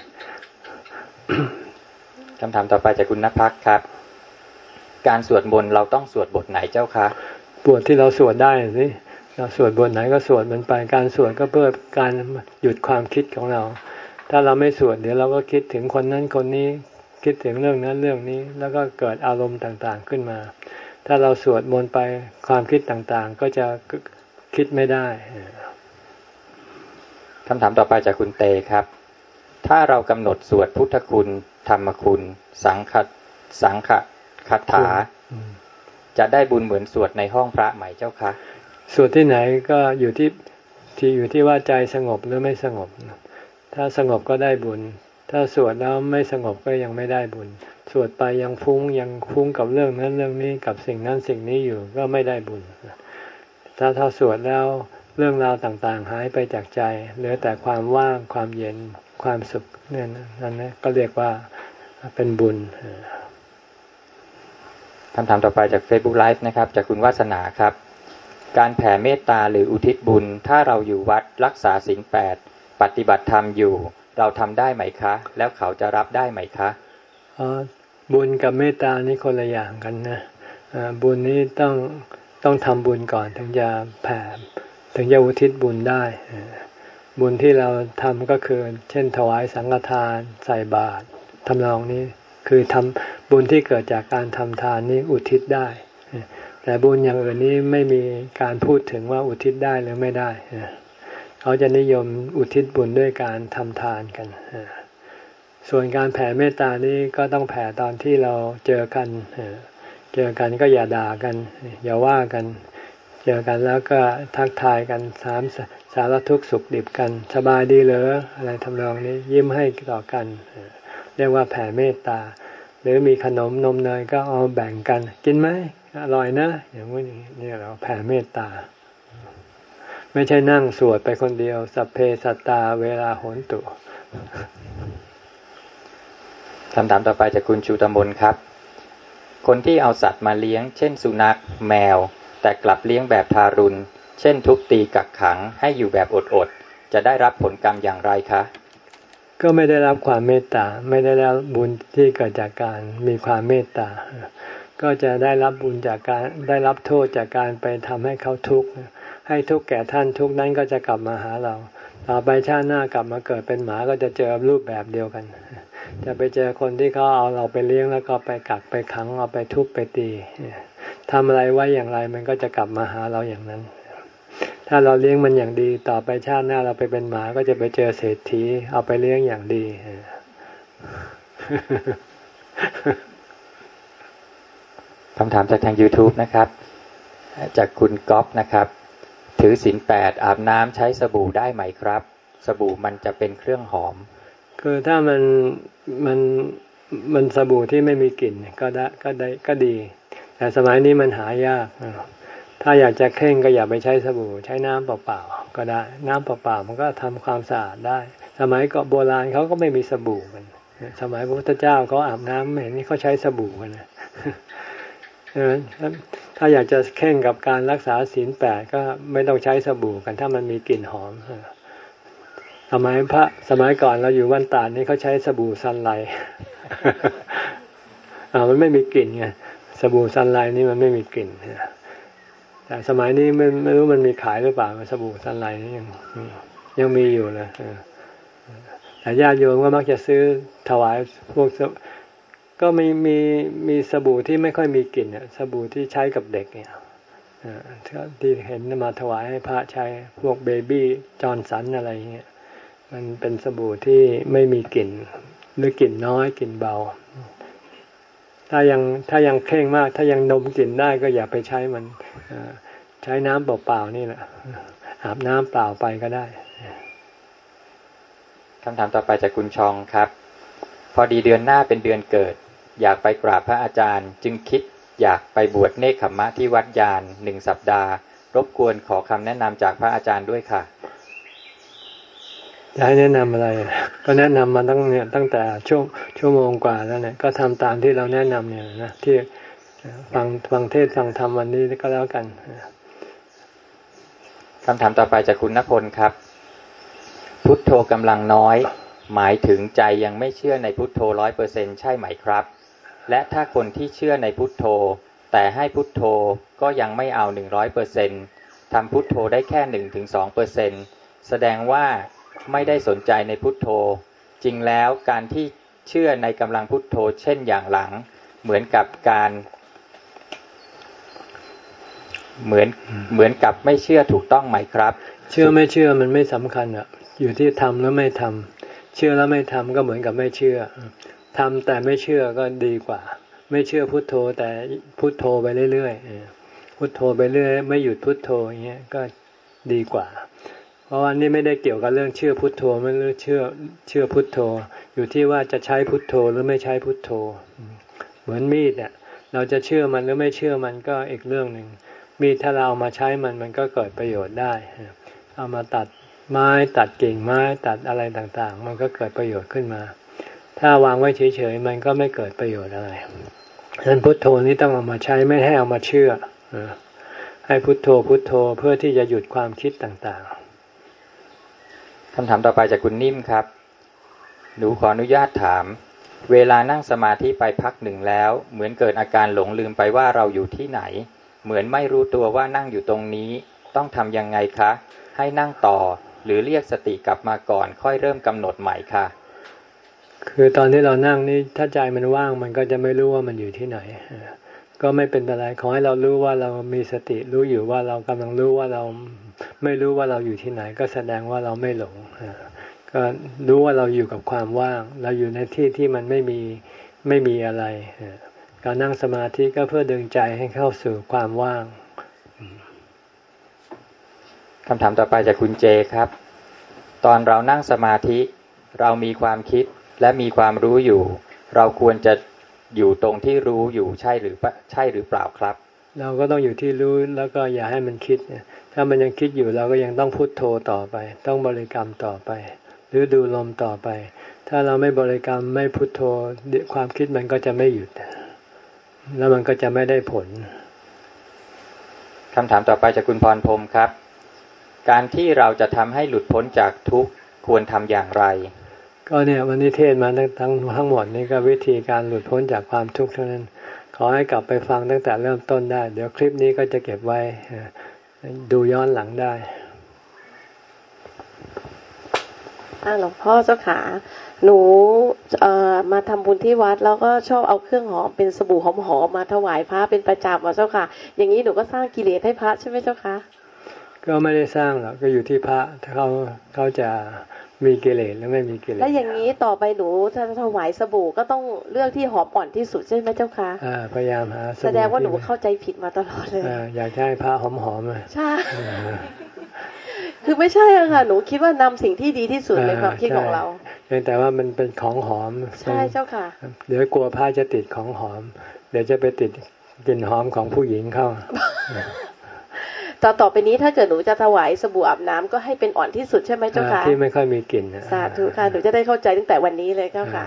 คำถามต่อไปจากคุณณภักครับการสวดมนต์เราต้องสวดบทไหนเจ้าคะบทที่เราสวดได้สิเราสวดบทไหนก็สวดมันไปการสวดก็เพื่อการหยุดความคิดของเราถ้าเราไม่สวดเดี๋ยวเราก็คิดถึงคนนั้นคนนี้คิดถึงเรื่องนั้นเรื่องนี้แล้วก็เกิดอารมณ์ต่างๆขึ้นมาถ้าเราสวดมนต์ไปความคิดต่างๆก็จะคิดไม่ได้คำถามต่อไปจากคุณเตครับถ้าเรากำหนดสวดพุทธคุณธรรมคุณสังฆสังฆคาถาจะได้บุญเหมือนสวดในห้องพระไหมเจ้าคะสวดที่ไหนก็อยู่ที่ที่อยู่ที่ว่าใจสงบหรือไม่สงบถ้าสงบก็ได้บุญถ้าสวดแล้วไม่สงบก็ยังไม่ได้บุญสวดไปยังฟุ้งยังฟุ้งกับเรื่องนั้นเรื่องนี้กับสิ่งนั้นสิ่งนี้อยู่ก็ไม่ได้บุญถ้าถ้าสวดแล้วเรื่องราวต่างๆหายไปจากใจเหลือแต่ความว่างความเย็นความสุขเนี่ยนั่นนะก็เรียกว่าเป็นบุญคำถามต่อไปจาก Facebook Live นะครับจากคุณวาสนาครับการแผ่เมตตาหรืออุทิศบุญถ้าเราอยู่วัดรักษาศีลแปดปฏิบัติธรรมอยู่เราทำได้ไหมคะแล้วเขาจะรับได้ไหมคะอ๋อบุญกับเมตตานี่คนละอย่างกันนะบุญนี้ต้องต้องทำบุญก่อนถึงจะแผ่ถึงจะอุทิศบุญได้บุญที่เราทำก็คือเช่นถวายสังฆทานใส่บาตรทำนองนี้คือทำบุญที่เกิดจากการทำทานนี้อุทิศได้แต่บุญอย่างอื่นนี้ไม่มีการพูดถึงว่าอุทิศได้หรือไม่ได้เขาจะนิยมอุทิศบุญด้วยการทำทานกันส่วนการแผ่เมตตานี้ก็ต้องแผ่ตอนที่เราเจอกันเจอกันก็อย่าด่ากันอย่าว่ากันเจอกันแล้วก็ทักทายกันสามสารทุกข์สุขดิบกันสบายดีเหรออะไรทำนองนี้ยิ้มให้ต่อกันเรียกว่าแผ่เมตตาหรือมีขนมนมเนยก็เอาแบ่งกันกินไหมอร่อยนะอย่างนี้นี่เราแผ่เมตตาไม่ใช่นั่งสวดไปคนเดียวสัพเพสัตตาเวลาโหนตุคำถามต่อไปจากคุณชูตมนครับคนที่เอาสัตว์มาเลี้ยงเช่นสุนัขแมวแต่กลับเลี้ยงแบบทารุณเช่นทุบตีกักขังให้อยู่แบบอดๆจะได้รับผลกรรมอย่างไรคะก็ไม่ได้รับความเมตตาไม่ได้รับบุญที่เกิดจากการมีความเมตตาก็จะได้รับบุญจากการได้รับโทษจากการไปทำให้เขาทุกข์ให้ทุกข์แก่ท่านทุกข์นั้นก็จะกลับมาหาเราต่อไปชาติหน้ากลับมาเกิดเป็นหมาก็จะเจอรูปแบบเดียวกันจะไปเจอคนที่เขาเอาเราไปเลี้ยงแล้วก็ไปกักไปขังเอาไปทุบไปตีทำอะไรไว้อย่างไรมันก็จะกลับมาหาเราอย่างนั้นถ้าเราเลี้ยงมันอย่างดีต่อไปชาติหน้าเราไปเป็นหมาก็จะไปเจอเศรษฐีเอาไปเลี้ยงอย่างดีคำถามจากทาง YouTube นะครับจากคุณก๊อฟนะครับถือศีลแปดอาบน้ำใช้สบู่ได้ไหมครับสบู่มันจะเป็นเครื่องหอมคือถ้ามันมันมันสบู่ที่ไม่มีกลิ่นก็ได้ก็ได้ก็ดีแต่สมัยนี้มันหายากถ้าอยากจะเคร่งก็อย่าไปใช้สบู่ใช้น้ำเปล่าๆก็ได้น้ำเปล่าๆมันก็ทำความสะอาดได้สมัยก่อนโบราณเขาก็ไม่มีสบู่กันสมัยพระพุทธเจ้าเขาอาบน้ำไม่เห็นนี่เขาใช้สบู่กันนะถ้าอยากจะเคร่งกับการรักษาศีลแปดก็ไม่ต้องใช้สบู่กันถ้ามันมีกลิ่นหอมสมัยพระสมัยก่อนเราอยู่วันตาดนี่เขาใช้สบู่ซันไลท์อ่ามันไม่มีกลิ่นไงสบู่ซันไลท์นี่มันไม่มีกลิ่นแต่สมัยนี้ไม่ไม่รู้มันมีขายหรือเปล่าสบู่ซันไลท์นี่ยังยังมีอยู่เลยแต่ญาติโยมก็มักจะซื้อถวายพวกก็มีมีมีสบู่ที่ไม่ค่อยมีกลิ่นสบู่ที่ใช้กับเด็กเนี่ยที่เห็นมาถวายให้พระใช้พวกเบบี้จอห์นสันอะไรเงี้ยมันเป็นสบู่ที่ไม่มีกลิ่นหรือกลิ่นน้อยกลิ่นเบาถ้ายังถ้ายังเคร่งมากถ้ายังดมกลิ่นได้ก็อย่าไปใช้มันใช้น้ำเปล่าๆนี่แหละอาบน้ำเปล่าไปก็ได้คำถามต่อไปจากคุณชองครับพอดีเดือนหน้าเป็นเดือนเกิดอยากไปกราบพระอาจารย์จึงคิดอยากไปบวชเนกขัมมะที่วัดยานหนึ่งสัปดาห์รบกวนขอคำแนะนำจากพระอาจารย์ด้วยค่ะจะให้แนะนำอะไรก็แนะนำมาตั้งเนี่ยตั้งแต่ชั่วชั่วโมงกว่าแล้วเนี่ยก็ทำตามที่เราแนะนำเนี่ยนะที่ฟังฟังเทศน์ฟังธรรมวันนี้ก็แล้วกันคำถามต่อไปจากคุณณพลครับพุทโธกำลังน้อยหมายถึงใจยังไม่เชื่อในพุทโธร้อยเปอร์เซ็นต์ใช่ไหมครับและถ้าคนที่เชื่อในพุทโธแต่ให้พุทโธก็ยังไม่เอาหนึ่งร้อยเปอร์เซ็นต์ทำพุทโธได้แค่หนึ่งถึงสองเปอร์เซ็นต์แสดงว่าไม่ได้สนใจในพุทโธจริงแล้วการที่เชื่อในกำลังพุทโธเช่นอย่างหลังเหมือนกับการเหมือนเหมือนกับไม่เชื่อถูกต้องไหมครับเชื่อไม่เชื่อมันไม่สำคัญอ่ะอยู่ที่ทำแล้วไม่ทำเชื่อแล้วไม่ทำก็เหมือนกับไม่เชื่อทำแต่ไม่เชื่อก็ดีกว่าไม่เชื่อพุทโธแต่พุทโธไปเรื่อยๆพุทโธไปเรื่อยไม่หยุดพุทโธอย่างเงี้ยก็ดีกว่าเพราะว่านี่ไม่ได้เกี่ยวกับเรื่องเชื่อพุทโธไม่หรือเชื่อเชื่อพุทโธอยู่ที่ว่าจะใช้พุทโธหรือไม่ใช้พุทโธเหมือนมีดเนี่ยเราจะเชื่อมันหรือไม่เชื่อมันก็อีกเรื่องหนึ่งมีดถ้าเราเอามาใช้มันมันก็เกิดประโยชน์ได้เอามาตัดไม้ตัดกิ่งไม้ตัดอะไรต่างๆมันก็เกิดประโยชน์ขึ้นมาถ้าวางไว้เฉยๆมันก็ไม่เกิดประโยชน์อะไรฉะนั้นพุทโธนี้ต้องเอามาใช้ไม่ให้เอามาเชื่อให้พุทโธพุทโธเพื่อที่จะหยุดความคิดต่างๆคำถามต่อไปจากคุณนิ่มครับหนูขออนุญาตถามเวลานั่งสมาธิไปพักหนึ่งแล้วเหมือนเกิดอาการหลงลืมไปว่าเราอยู่ที่ไหนเหมือนไม่รู้ตัวว่านั่งอยู่ตรงนี้ต้องทำยังไงคะให้นั่งต่อหรือเรียกสติกลับมาก่อนค่อยเริ่มกำหนดใหม่ค่ะคือตอนที่เรานั่งนี่ถ้าใจมันว่างมันก็จะไม่รู้ว่ามันอยู่ที่ไหนก็ไม่เป็นอะไรขอให้เรารู้ว่าเรามีสติรู้อยู่ว่าเรากำลังรู้ว่าเราไม่รู้ว่าเราอยู่ที่ไหนก็แสดงว่าเราไม่หลงก็รู้ว่าเราอยู่กับความว่างเราอยู่ในที่ที่มันไม่มีไม่มีอะไรการนั่งสมาธิก็เพื่อดึงใจให้เข้าสู่ความว่างคำถามต่อไปจากคุณเจครับตอนเรานั่งสมาธิเรามีความคิดและมีความรู้อยู่เราควรจะอยู่ตรงที่รู้อยู่ใช่หรือใช่หรือเปล่าครับเราก็ต้องอยู่ที่รู้แล้วก็อย่าให้มันคิดถ้ามันยังคิดอยู่เราก็ยังต้องพุทโธต่อไปต้องบริกรรมต่อไปหรือดูลมต่อไปถ้าเราไม่บริกรรมไม่พุทโธความคิดมันก็จะไม่หยุดแล้วมันก็จะไม่ได้ผลคำถามต่อไปจากคุณพรพรหมครับการที่เราจะทำให้หลุดพ้นจากทุกข์ควรทำอย่างไรก็เนี่ยวันนี้เทศมาทั้งทั้งทั้งหมดนี่ก็วิธีการหลุดพ้นจากความทุกข์เท่านั้นขอให้กลับไปฟังตั้งแต่เริ่มต้นได้เดี๋ยวคลิปนี้ก็จะเก็บไว้ดูย้อนหลังได้หลวงพ่อเจ้าขาหนูเอ่อมาทำบุญที่วัดแล้วก็ชอบเอาเครื่องหอมเป็นสบู่หอมๆมาถวายพระเป็นประจำเจ้าค่ะอย่างนี้หนูก็สร้างกิเลสให้พระใช่ไหมเจ้าคะก็ไม่ได้สร้างหรอกก็อยู่ที่พระถ้าเขาเขาจะมีกิเลสหรือไม่มีกิเลสแล้วอย่างนี้ต่อไปหนูถ้าถวายสบู่ก็ต้องเลือกที่หอมอ่อนที่สุดใช่ไหมเจ้าคะอ่าพยายามหาแสดงว่าหนูเข้าใจผิดมาตลอดเลยอ่าอยากให้พระหอมๆเลยใช่คือไม่ใช่อะค่ะหนูคิดว่านำสิ่งที่ดีที่สุดในความคิดของเราแต่ว่ามันเป็นของหอมใช่เจ้าค่ะเดี๋ยวกลัวพระจะติดของหอมเดี๋ยวจะไปติดกลิ่นหอมของผู้หญิงเข้าต่อต่อไปนี้ถ้าเกิดหนูจะถวายสบู่อาบน้ำก็ให้เป็นอ่อนที่สุดใช่ไหมเจ้าค่ะที่ไม่ค่อยมีกลิ่นสาธุค่ะหนูจะได้เข้าใจตั้งแต่วันนี้เลยเจ้าค่ะ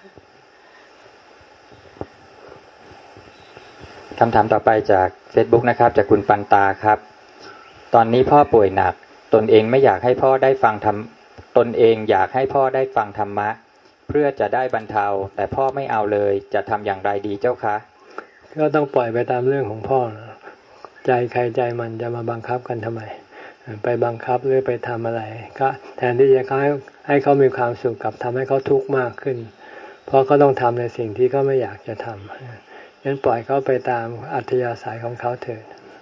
คำถามต่อไปจาก Facebook นะครับจากคุณปันตาครับตอนนี้พ่อป่วยหนักตนเองไม่อยากให้พ่อได้ฟังธรรมตนเองอยากให้พ่อได้ฟังธรรมะเพื่อจะได้บรรเทาแต่พ่อไม่เอาเลยจะทำอย่างไรดีเจ้าคะก็ต้องปล่อยไปตามเรื่องของพ่อใจใครใจมันจะมาบังคับกันทำไมไปบังคับหรือไปทำอะไรก็แทนที่จะให้ให้เขามีความสุขกับทำให้เขาทุกข์มากขึ้นเพราะเขาต้องทำในสิ่งที่เขาไม่อยากจะทำงั้นปล่อยเขาไปตามอัธยาศัยของเขาเถิด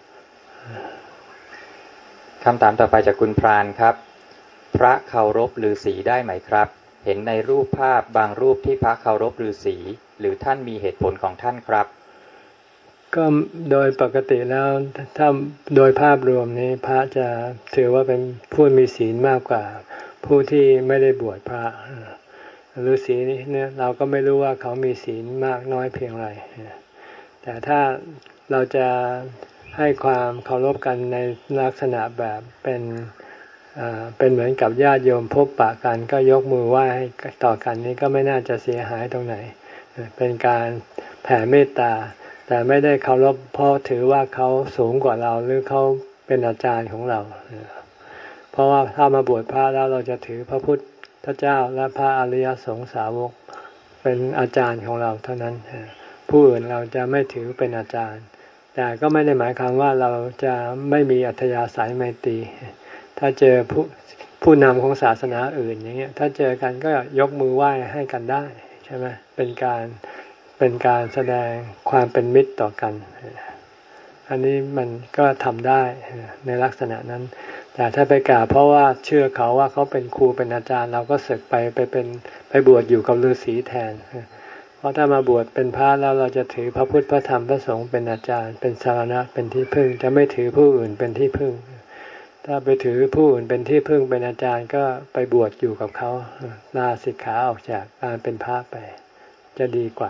คำถามต่อไปจากคุณพรานครับพระเคารพฤาษีได้ไหมครับเห็นในรูปภาพบางรูปที่พระเคารพฤาษีหรือท่านมีเหตุผลของท่านครับก็โดยปกติแล้วถ้าโดยภาพรวมนี้พระจะถือว่าเป็นผู้มีศีลมากกว่าผู้ที่ไม่ได้บวชพระฤาษีนี่เนี่ยเราก็ไม่รู้ว่าเขามีศีลมากน้อยเพียงไรแต่ถ้าเราจะให้ความเคารพกันในลักษณะแบบเป็นเป็นเหมือนกับญาติโยมพบปะกันก็ยกมือไหว้ต่อกันนี้ก็ไม่น่าจะเสียหายตรงไหนเป็นการแผ่เมตตาแต่ไม่ได้เคารพเพราะถือว่าเขาสูงกว่าเราหรือเขาเป็นอาจารย์ของเราเพราะว่าถ้ามาบวชพระแล้วเราจะถือพระพุทธเจ้าและพระอริยสงสาวกเป็นอาจารย์ของเราเท่านั้นผู้อื่นเราจะไม่ถือเป็นอาจารย์แต่ก็ไม่ได้หมายความว่าเราจะไม่มีอัธยาศัยไมตรีถ้าเจอผู้ผู้นำของศาสนาอื่นอย่างเงี้ยถ้าเจอกันก็ยกมือไหว้ให้กันได้ใช่ไหมเป็นการเป็นการแสดงความเป็นมิตรต่อกันอันนี้มันก็ทำได้ในลักษณะนั้นแต่ถ้าไปกราบเพราะว่าเชื่อเขาว่าเขาเป็นครูเป็นอาจารย์เราก็สึกไปไปเป็นไปบวชอยู่กับฤาษีแทนเพราะถ้ามาบวชเป็นพระแล้วเราจะถือพระพุทธพระธรรมพระสงฆ์เป็นอาจารย์เป็นสารณะเป็นที่พึ่งจะไม่ถือผู้อื่นเป็นที่พึ่งถ้าไปถือผู้อื่นเป็นที่พึ่งเป็นอาจารย์ก็ไปบวชอยู่กับเขาลาสิกขาออกจากการเป็นพระไปจะดีกว่า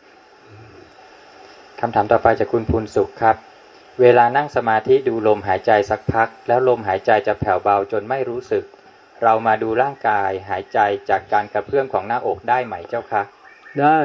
คำถามต่อไปจากคุณภูนสุขครับเวลานั่งสมาธิดูลมหายใจสักพักแล้วลมหายใจจะแผ่วเบาจนไม่รู้สึกเรามาดูร่างกายหายใจจากการกระเพื่อมของหน้าอกได้ไหมเจ้าคะได้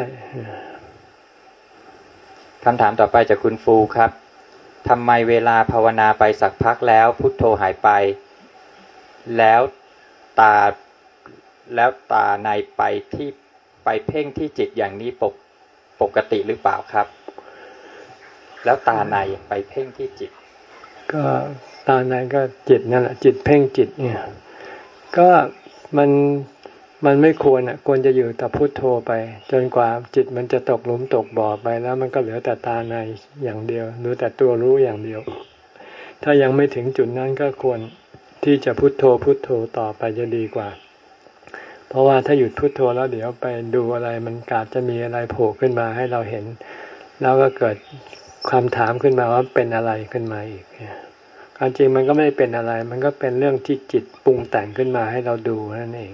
คำถามต่อไปจากคุณฟูครับทำไมเวลาภาวนาไปสักพักแล้วพุทโธหายไปแล้วตาแล้วตาในไปที่ไปเพ่งที่จิตอย่างนี้ปกปกติหรือเปล่าครับแล้วตาในไปเพ่งที่จิตก็ตาในก็จิตนั่นแหละจิตเพ่งจิตเนี่ยก็มันมันไม่ควรอ่ะควรจะอยู่แต่พุทโธไปจนกว่าจิตมันจะตกหลุมตกบ่อไปแล้วมันก็เหลือแต่ตาในอย่างเดียวหรือแต่ตัวรู้อย่างเดียวถ้ายังไม่ถึงจุดนั้นก็ควรที่จะพุทโธพุทโธต่อไปจะดีกว่าเพราะว่าถ้าหยุดพุทโธแล้วเดี๋ยวไปดูอะไรมันอาจจะมีอะไรโผล่ขึ้นมาให้เราเห็นแล้วก็เกิดความถามขึ้นมาว่าเป็นอะไรขึ้นมาอีกความจริงมันก็ไม่เป็นอะไรมันก็เป็นเรื่องที่จิตปรุงแต่งขึ้นมาให้เราดูนั่นเอง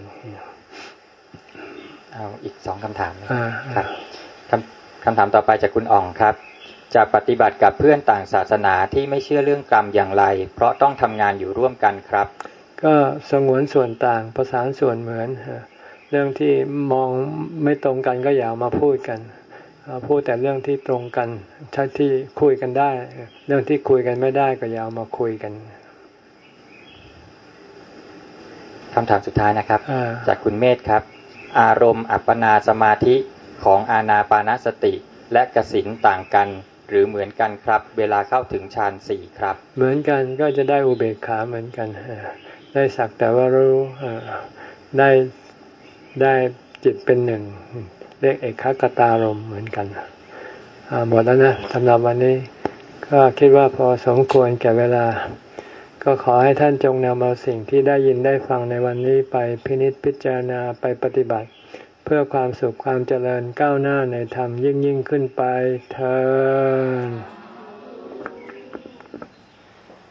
เอาอีกสองคำถามนะครับคำคำถามต่อไปจากคุณอ่องครับจะปฏิบัติกับเพื่อนต่างศาสนาที่ไม่เชื่อเรื่องกรรมอย่างไรเพราะต้องทำงานอยู่ร่วมกันครับก็สงวนส่วนต่างประสานส่วนเหมือนเรื่องที่มองไม่ตรงกันก็อย่ามาพูดกันพูดแต่เรื่องที่ตรงกันที่คุยกันได้เรื่องที่คุยกันไม่ได้ก็อย่ามาคุยกันคำถามสุดท้ายนะครับจากคุณเมธครับอารมณ์อัปปนาสมาธิของอานาปานสติและกสิณต่างกันหรือเหมือนกันครับเวลาเข้าถึงฌานสี่ครับเหมือนกันก็จะได้อุเบกขาเหมือนกันได้สักแต่ว่ารู้ได้ได้จิตเป็นหนึ่งเรียกเอกขตารมณ์เหมือนกันหมดแล้วนะสำหรับวันนี้ก็คิดว่าพอสมควรแก่เวลาก็ขอให้ท่านจงนำเอาสิ่งที่ได้ยินได้ฟังในวันนี้ไปพินิจพิจารณาไปปฏิบัติเพื่อความสุขความเจริญก้าวหน้าในธรรมยิ่งยิ่งขึ้นไปเทอญ